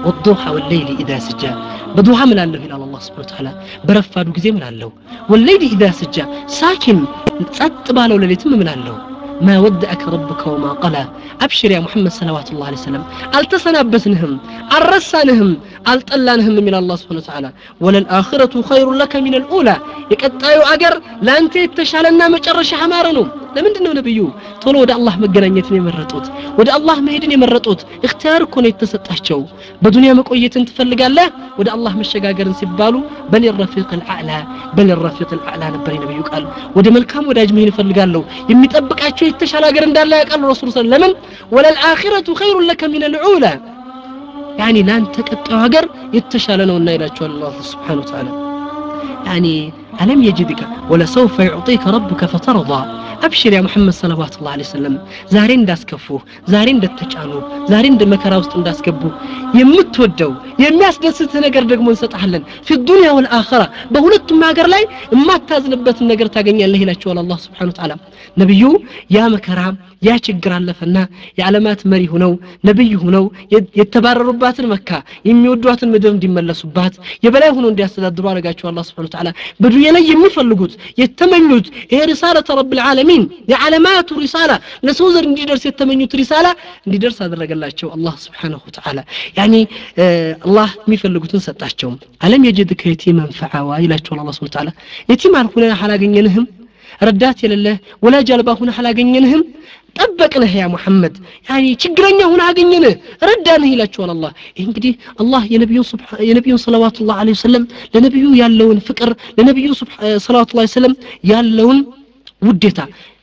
والضحى والليل إذا سجى بدوها من الله إلى الله سبحانه وتعالى برفادو ጊዜ من الله والليل إذا سجى ساكن ጸጥ ባለው ሌሊትም من الله ما ودعك ربك وما قلى أبشر يا محمد صلوات الله عليه وسلم التسنابتنهم الرسانهم الطلانهم من الله سبحانه وتعالى وللآخرة خير لك من الأولى يقطعوا أجر لا أنت تشعلنا مጨረሻ حمار ነው ለምንድነው ነብዩ ቶሎ ወደ አላህ መገናኘትን የመረጡት ወደ አላህ መሄድን የመረጡት اختيار እኮ ነው የተሰጣቸው በዱንያ መቆየትን ትፈልጋለህ ወደ አላህ መሸጋገርን ሲባሉ በል الرفيق الاعلى بل الرفيق الاعلى ነበር ነብዩ ቃል ወደ መልካም ወዳጅ መሄድ ይፈልጋለሁ የሚጠብቃቸው የተሻለ ሀገር እንዳለ ያውቃሉ ረሱል ሰለላሁ ዐለይሂ ወሰለም وللآخرة خير لك من الأولى يعني لا أنت ቀጣዩ ሀገር የተሻለ ነውና ይላቸዋል አላህ Subhanahu Wa Ta'ala يعني ألم يجدك ولسوف يعطيك ربك فترضى أبشر يا محمد صلوات الله عليه وسلم زارين داس كفوه زارين دتجانو زارين دمكرا ውስጥ እንዳስገቡ የምትወደው የሚያስደስትህ ነገር ደግሞ እንሰጣለን في الدنيا والآخرة በሁለቱም ሀገር ላይ የማታዝንበት ነገር ታገኛለህ ይላቸዋል አላህ Subhanahu Wa Ta'ala ነብዩ ያ መከራ ያ ችግር አለፈና የዓለማት መሪ ሆነው ነብይ ሆነው የተባረሩባትን መካ የሚወዷትን ምድር እንዲመለሱባት የበላይ ሆነው እንዲያስተዳድሩ አረጋቸው አላህ Subhanahu Wa Ta'ala በዱንያ ላይ የሚፈልጉት የተመኙት ይሄ ሪሳለተ ረብ العالمين የዓለማቱ ሪሳላ ለሰው ዘር እንዲደርስ የተመኙት ሪሳላ እንዲደርስ አደረገላቸው አላህ Subhanahu Wa Ta'ala يعني አላህ የሚፈልጉትን ሰጣቸው አለም يجدك يتيما فعوا ይላቸው አላህ Subhanahu Wa Ta'ala የቲም አልሆነ አላገኘንህም ረዳት የሌለህ ወላጅ አልባ ሆነ አላገኘንህም ጠበቅነህ ያ ሙሐመድ يعني ችግረኛ ሆነ አገኘንህ ረዳንህ ይላቸዋል አላህ እንግዲህ አላህ የነብዩ የነብዩ ሰለላሁ ዐለይሂ ወሰለም ለነብዩ ያለውን ፍቅር ለነብዩ ሰለላሁ ዐለይሂ ወሰለም ያለውን ውዴታ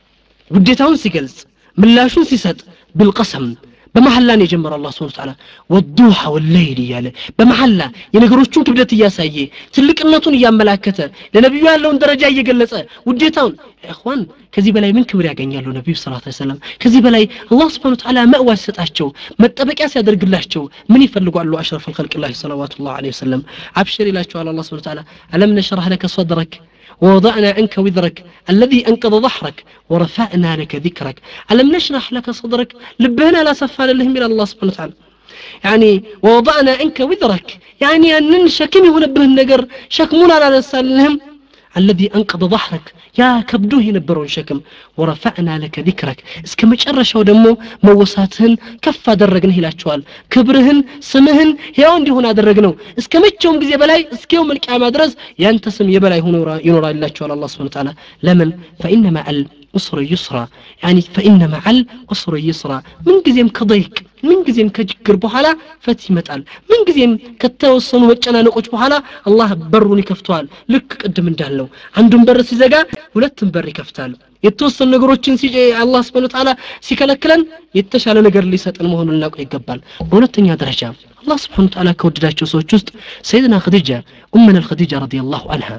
ውዴታውን ሲገልጽ ምላሹን ሲሰጥ بالقسم በመሐላን የጀመረው አላህ Subhanahu Wa Ta'ala والضحى والليل ያለ በመሐላ የነገሮቹን ክብደት ያሳየ ትልቅነቱን ያመላከተ ለነብዩ ያለውን ደረጃ እየገለጸ ውዴታውን اخوان ከዚህ በላይ ምን ክብር ያገኛሉ ነብዩ ሰለላሁ ዐለይሂ ወሰለም ከዚህ በላይ አላህ Subhanahu Wa Ta'ala መዋስ ሰጣቸው መጠበቂያ ሲያደርግላቸው ምን ይፈልጋሉ አሽረፍ الخلق الله صلوات الله عليه وسلم አብሽር ይላቸው አላህ Subhanahu Wa Ta'ala ألم نشرح لك صدرك ووضعنا عنك وذرك الذي أنقض ظهرك ورفعنا لك ذكرك ألم نشرح لك صدرك لبهنا لا سفال لهم إلى الله سبحانه وتعالى يعني ووضعنا عنك وذرك يعني أن شكمي هنا به النقر شكمونا على لهم الذي أنقض ظهرك يا كبدوه ينبرون شكم ورفعنا لك ذكرك اسكما تشرشوا دمو موساتهن كفا درقنه لا تشوال كبرهن سمهن هيون دي هنا درقنو اسكما تشوم بزي بلاي اسكيوم الكعام درز ينتسم يبلاي هنا ينورا الله تشوال الله سبحانه وتعالى لمن فإنما الأسر يسرى يعني فإن مع الأسر يسرى من قزيم كضيك من قزيم كجكر بحالا فتي متعال من قزيم كتوصن وجنا نقوش بحالا الله بروني كفتوال لك قدم اندالو عندهم برس زقا ولتن بري كفتال يتوصل نقروتشن سيجي الله سبحانه وتعالى سيكالكلن يتشال نقر اللي ساتن مهون لناقو يقبال ولتن يا درجة الله سبحانه وتعالى كودداتشو سوچوست سيدنا خديجة أمنا الخديجة رضي الله عنها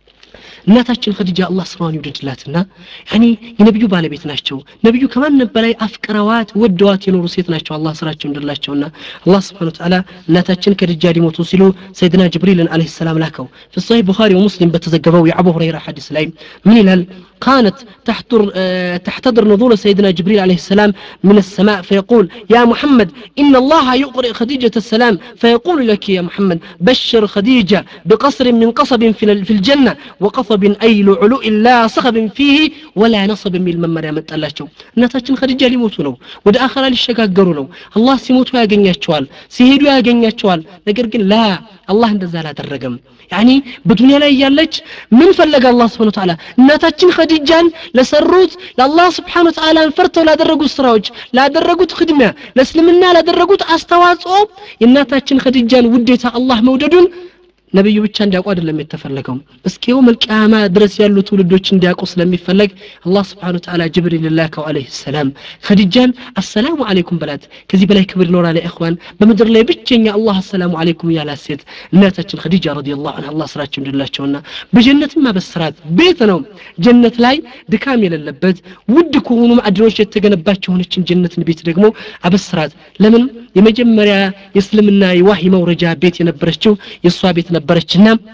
እናታችን ኸዲጃ አላህ ስራውን ይወድላትና ያኒ የነብዩ ባለቤት ናቸው ነብዩ ከማን በላይ አፍቅረዋት ወደዋት የኖሩ ሴት ናቸው አላህ ስራቸው እንደላቸውና አላህ Subhanahu Wa Ta'ala እናታችን ኸዲጃ ሊሞቱ ሲሉ ሰይድና ጅብሪልን አለይሂ ሰላም ላከው في صحيح البخاري ومسلم بتزجبوا يا ابو هريره حديث لاي من الهل كانت تحضر أه تحتضر نزول سيدنا جبريل عليه السلام من السماء فيقول يا محمد إن الله يقرئ خديجة السلام فيقول لك يا محمد بشر خديجة بقصر من قصب في الجنة وقصب أي لؤلؤ لا صخب فيه ولا نصب من الممريم تقلاشو نتاجن خديجة ليموتوا ودا آخر للشقاقروا الله سيموتوا يا جنياتشوال سيهدوا يا جنياتشوال لكن لا الله اندزال هذا الرقم يعني بدنيا لا يالج من فلق الله سبحانه وتعالى نتاجن خديجان لسروت لله سبحانه وتعالى انفرتوا لا درجوا السراج لا درجوا خدمة لسلمنا لا درجوا استواصوا النتاجن خديجان وديتها الله موددون ነብዩ ብቻ እንዲያውቁ አይደለም የተፈለገው እስኪው መልቂያማ ድረስ ያሉ ትውልዶች እንዲያውቁ ስለሚፈለግ አላህ Subhanahu Wa Ta'ala ጅብሪል ላከው አለይሂ ሰላም ኸዲጃን አሰላሙ አለይኩም በላት ከዚህ በላይ ክብር ይኖራል ኢኽዋን በመድር ላይ ብቸኛ አላህ አሰላሙ አለይኩም ያላት ሴት እናታችን ኸዲጃ ረዲየላሁ ዐንሃ አላህ ስራቸው እንደላቸውና በጀነትማ በስራት ቤት ነው ጀነት ላይ ድካም የሌለበት ውድ ከሆኑ ማዕድኖች የተገነባች ሆነችን ጀነትን ቤት ደግሞ አበስራት ለምን የመጀመሪያ የእስልምና የዋሂ መውረጃ ቤት የነበረችው የሷ ቤት ነበረችና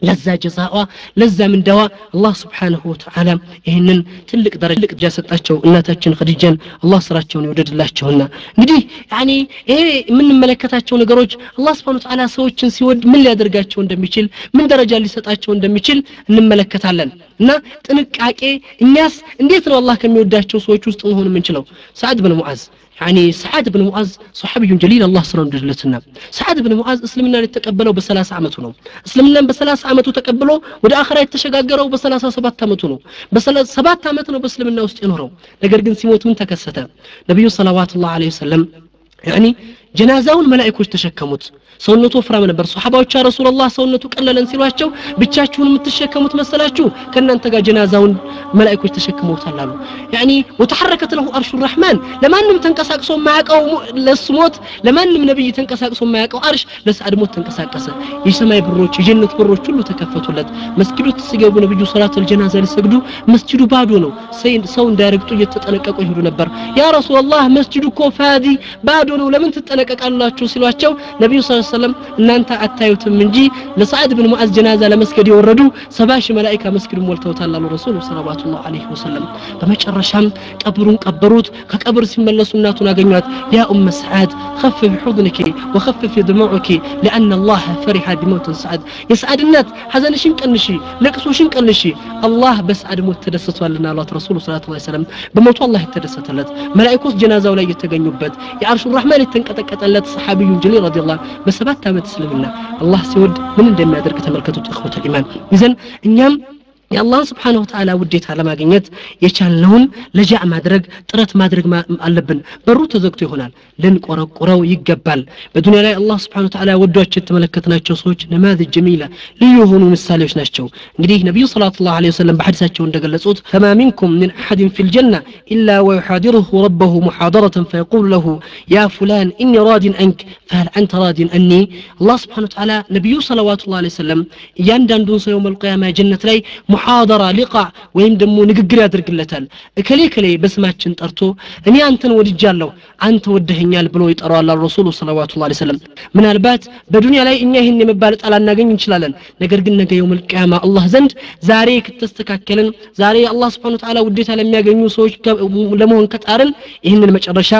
ለዛ ጀዛዋ ለዛ ምን ደዋ አላህ Subhanahu Wa Ta'ala ይሄንን ትልቅ ደረጃ ያሰጣቸው እናታችን ኸዲጃን አላህ ስራቸውን ይወደድላቸውና እንግዲህ ያኒ ይሄ ምን መለከታቸው ነገሮች አላህ Subhanahu Wa Ta'ala ሰዎችን ሲወድ ምን ሊያደርጋቸው እንደሚችል ምን ደረጃ ሊሰጣቸው እንደሚችል እንመለከታለን እና ጥንቃቄ እኛስ እንዴት ነው አላህ ከሚወዳቸው ሰዎች ውስጥ መሆን የምንችለው ሰዓድ ብን ሙዓዝ يعني سعد بن معاذ صحابي جليل الله سبحانه وتعالى سعد بن معاذ اسلمنا لتقبلوا بثلاث عامته ነው اسلمنا بثلاث عامته ተቀብለው ወደ አኺራ የተሸጋገረው በሰላሳ ሰባት አመቱ ነው በሰላሳ ሰባት አመት ነው በእስልምና ውስጥ የኖረው ነገር ግን ሲሞት ምን ተከሰተ ነብዩ ሰለላሁ ዐለይሂ ወሰለም يعني ጀናዛውን መላእክቶች ተሸከሙት ሰውነቱ ወፍራም ነበር ሱሐባዎች ያ ረሱላህ ሰውነቱ ቀለለን ሲሏቸው ብቻችሁን የምትሸከሙት መሰላችሁ ከናንተ ጋር ጀናዛውን መላእክቶች ተሸክመውታል አሉ يعني وتحركت له عرش الرحمن ለማንም ተንቀሳቅሶ ማያቀው ለስሞት ለማንም ነብይ ተንቀሳቅሶ ማያቀው አርሽ ለሰዓድ ሞት ተንቀሳቀሰ የሰማይ በሮች የጀነት በሮች ሁሉ ተከፈቱለት መስጊዱ ሲገቡ ነብዩ ሶላት الجنازه ሊሰግዱ መስጊዱ ባዶ ነው ሰው እንዳይረግጡ እየተጠነቀቁ ይሄዱ ነበር ያ ረሱላህ መስጊዱ ኮፋዲ ባዶ ነው ለምን ተጠነቀቃላችሁ ሲሏቸው ነብዩ ሰለላሁ ዐለይሂ ወሰለም እናንተ አታዩትም እንጂ ለሰዓድ ብን ሙዓዝ ጀናዛ ለመስገድ የወረዱ ሰባ ሺህ መላእክት መስጊዱ ሞልተውታል አሉ ረሱሉ ሰለላሁ ዐለይሂ ወሰለም በመጨረሻም ቀብሩን ቀበሩት ከቀብር ሲመለሱ እናቱን አገኙት ያ ኡም ሰዓድ خفف حضنك وخفف دموعك لان الله فرح بموت سعد يا سعد النات حزنشين قنشي لقسوشين قنشي الله بسعد موت تدسቷልና አላህ ረሱሉ ሰለላሁ ዐለይሂ ወሰለም በሞቱ አላህ ተደሰተለት መላእክቶች ጀናዛው ላይ የተገኙበት የአርሹ الرحمن የተንቀጠቀጠለት ሰሃቢዩ ጀሊል ረዲየላሁ በሰባት አመት እስልምና አላህ ሲወድ ምን እንደሚያደርግ ተመልከቱት እخوة الإيمان ይዘን እኛም የአላህ Subhanahu Wa Ta'ala ውዴታ ለማግኘት የቻልነውን ለጃዕ ማድረግ ጥረት ማድረግ አለብን በሩ ተዘግቶ ይሆናል ለንቆረቆረው ይገባል በዱንያ ላይ አላህ Subhanahu Wa Ta'ala ወዷቸው ተመለከትናቸው ሰዎች ነማዝ ጀሚላ ልዩ ሆኑ ምሳሌዎች ናቸው እንግዲህ ነብዩ ሰለላሁ ዐለይሂ ወሰለም በሐዲሳቸው እንደገለጹት فما منكم من احد في الجنه الا ويحاضره ربه محاضره فيقول له يا فلان اني راض عنك فهل انت راض عني الله Subhanahu Wa Ta'ala ነብዩ ሰለላሁ ዐለይሂ ወሰለም ያንዳንዱን ሰው የውመል ቂያማ ጀነት ላይ محاضره لقاء ወይም ደግሞ ንግግር ያደርግለታል እከሌ ከሌ በስማችን ጠርቶ እኔ አንተን ወድጃለሁ አንተ ወደኸኛል ብሎ ይጠራዋል ረሱሉ ሰለላሁ ዐለይሂ ወሰለም ምናልባት በዱንያ ላይ እኛ ይሄን የመባል ጣላ እናገኝ እንችላለን ነገር ግን ነገ የውመል ቂያማ አላህ ዘንድ ዛሬ ከተስተካከለን ዛሬ አላህ Subhanahu Wa Ta'ala ውዴታ ለሚያገኙ ሰዎች ለመሆን ከጣርን ይሄንን መጨረሻ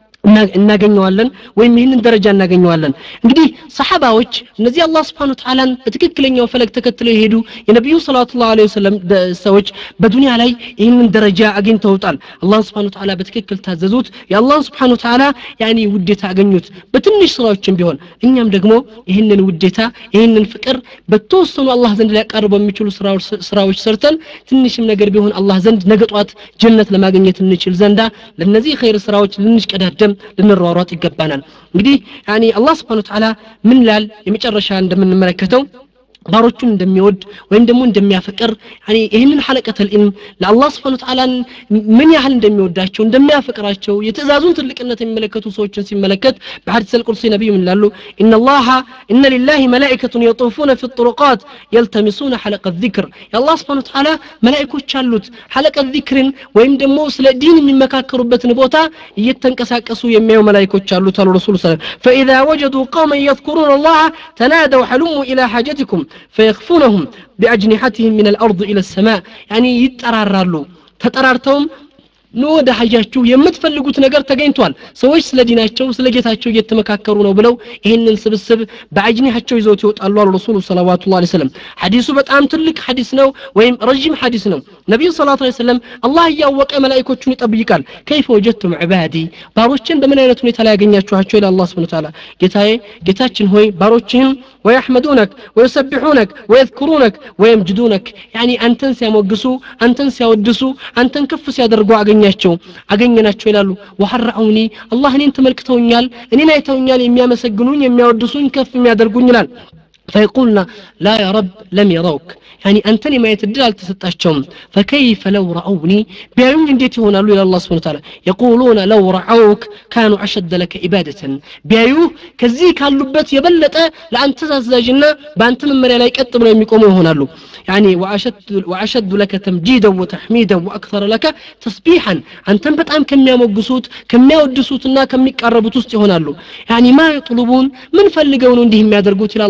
እናገኘዋለን ወይም ይሄንን ደረጃ እናገኘዋለን እንግዲህ ሰሃባዎች እነዚህ አላህ Subhanahu Wa Ta'ala በትክክለኛው ፈለግ ተከትለው ይሄዱ የነብዩ ሰለላሁ ዐለይሂ ወሰለም ሰዎች በዱንያ ላይ ይሄንን ደረጃ አግኝተውታል አላህ Subhanahu Wa Ta'ala በትክክል ታዘዙት የአላህ Subhanahu Wa Ta'ala ያኒ ውዴታ አገኙት በትንሽ ስራዎችም ቢሆን እኛም ደግሞ ይሄንን ውዴታ ይሄንን ፍቅር በተወሰኑ አላህ ዘንድ ሊያቀርበው የሚችሉ ስራዎች ሰርተን ትንሽም ነገር ቢሆን አላህ ዘንድ ነገጧት ጀነት ለማግኘት እንችል ዘንዳ ለነዚህ ኸይር ስራዎች ልንሽቀዳደም ልንሯሯጥ ይገባናል እንግዲህ ያኒ አላህ Subhanahu Wa Ta'ala ምን ላል የመጨረሻ እንደምንመለከተው ባሮቹን እንደሚወድ ወይም ደግሞ እንደሚያፈቅር يعني ይሄንን ሐለቀተል ኢልም ለአላህ Subhanahu Wa Ta'ala ምን ያህል እንደሚወዳቸው እንደሚያፈቅራቸው የትእዛዙን ትልቅነት የሚመለከቱ ሰዎችን ሲመለከት በሐዲስ አልቁርሲ ነብዩ ምን ላሉ ان الله ان لله ملائكه يطوفون في الطرقات يلتمسون حلقه الذكر يا الله Subhanahu Wa Ta'ala መላእክቶች አሉት ሐለቀ ذكርን ወይም ደግሞ ስለ ዲን የሚመካከሩበትን ቦታ እየተንቀሳቀሱ የሚያዩ መላእክቶች አሉት አሉ ረሱል ሰለላሁ ዐለይሂ ወሰለም فاذا وجدوا قوما يذكرون الله تنادوا حلموا الى حاجتكم فيخفونهم بأجنحتهم من الأرض إلى السماء يعني يترارالو تترارتهم ነው ወደ ሐጃችሁ የምትፈልጉት ነገር ተገኝቷል ሰዎች ስለ ዲናቸው ስለ ጌታቸው እየተመካከሩ ነው ብለው ይሄንን ስብስብ በአጅኒሃቸው ይዘው ይወጣሉ አሉ ረሱሉ ሰለላሁ ዐለይሂ ወሰለም ሐዲሱ በጣም ትልቅ ሐዲስ ነው ወይም ረጅም ሐዲስ ነው ነብዩ ሰለላሁ ዐለይሂ ወሰለም አላህ ያወቀ መላእክቶቹን ይጠብቃል كيف وجدتم عبادي ባሮችን በምን አይነት ሁኔታ ላይ ያገኛችኋቸው ኢላ አላህ Subhanahu Wa Ta'ala ጌታዬ ጌታችን ሆይ ባሮችን ويحمدونك ويسبحونك ويذكرونك ويمجدونك يعني አንተን ሲያሞግሱ አንተን ሲያወድሱ አንተን ከፍ ሲያደርጉ አገኛቸው አገኘናቸው ይላሉ ወሐራኡኒ አላህ እኔን ተመልክተውኛል እኔን አይተውኛል የሚያመሰግኑኝ የሚያወድሱኝ ከፍ የሚያደርጉኝ ይላል فيقولنا لا يا رب لم يروك يعني أنتني ما يتدل تسطاچوم فكيف لو رأوني بيعون እንዴት ይሆናሉ ኢላ አላህ Subhanahu Wa Ta'ala يقولون لو رعوك كانوا أشد لك إبادة بيعዩ ከዚህ ካሉበት የበለጠ ለአንተ ታዛዥና በአንተ መመሪያ ላይ ቀጥ ብለው የሚቆሙ ይሆናሉ يعني وأشد وأشد لك تمجيدا وتحميدا وأكثر لك تسبيحا أنتم በጣም ከሚያሞግሱት ከሚያወድሱትና ከሚቀርቡት ውስጥ ይሆናሉ يعني ما يطلبون من ፈልገው ነው እንዲህ የሚያደርጉት ኢላ አላህ Subhanahu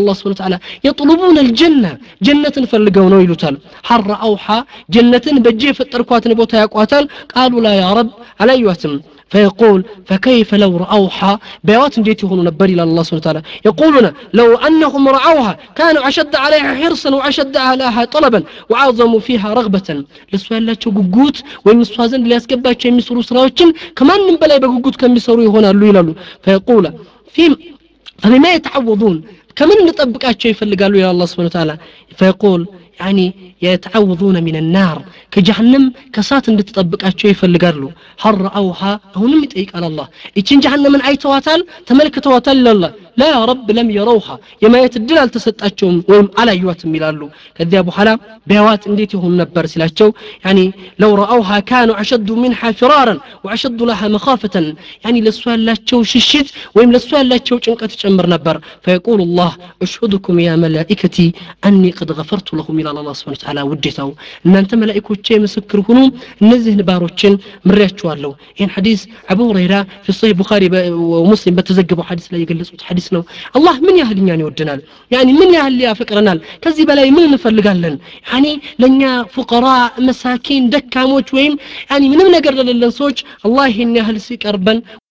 وتعالى يطلبون الجنة جنة فلقوا يلوتال هل رأوها جنة بجي فتركواتن بوتا يقواتال قالوا لا يا رب على يوتم فيقول فكيف لو رأوها بيوات ديتي هون نبر إلى الله سبحانه وتعالى يقولون لو أنهم رأوها كانوا أشد عليها حرصا وأشد عليها طلبا وعظموا فيها رغبة لسؤال لا تقوت ويمسوازن اللي يسكبات شيء يمسروا سراوتشن كمان من بلا يقوت كم يسروا هنا اللي يلالو فيقول في فبما يتعوضون كمان نطبقات شيء فلقالوا إلى الله سبحانه وتعالى فيقول يعني يتعوضون من النار كجهنم كسات نتطبقات شيء فلقالوا هل رأوها هونم يتأيك على الله إيشين جهنم من أي تواتل تملك تواتل لله لا يا رب لم يروها يما يتدل على تسطاتهم وهم على يواتم يلالو كذا ابو حلا بيوات انديتي هم نبر سلاچو يعني لو راوها كانوا اشد منها فرارا واشد لها مخافه يعني لسوالاچو ششت وهم لسوالاچو ጭንቀት ጨምር ነበር فيقول الله اشهدكم يا ملائكتي اني قد غفرت لهم الى الله سبحانه وتعالى وديتاو እናንተ መላእክቶቼ ምስክር ሁኑ እነዚህን ባሮችን ምሪያቸዋለሁ ይሄን ሐዲስ አቡ ሁረይራ في صحيح البخاري ومسلم በተዘገበው ሐዲስ ላይ የገለጹት ሐዲስ ነው الله من ያህል እኛን ይወደናል يعني من ያህል ያፈቅረናል ከዚህ በላይ ምን እንፈልጋለን يعني ለኛ فقراء مساكين ደካሞች ወይም يعني ምንም ነገር ለሌለን ሰዎች الله ይሄን ያህል ሲቀርበን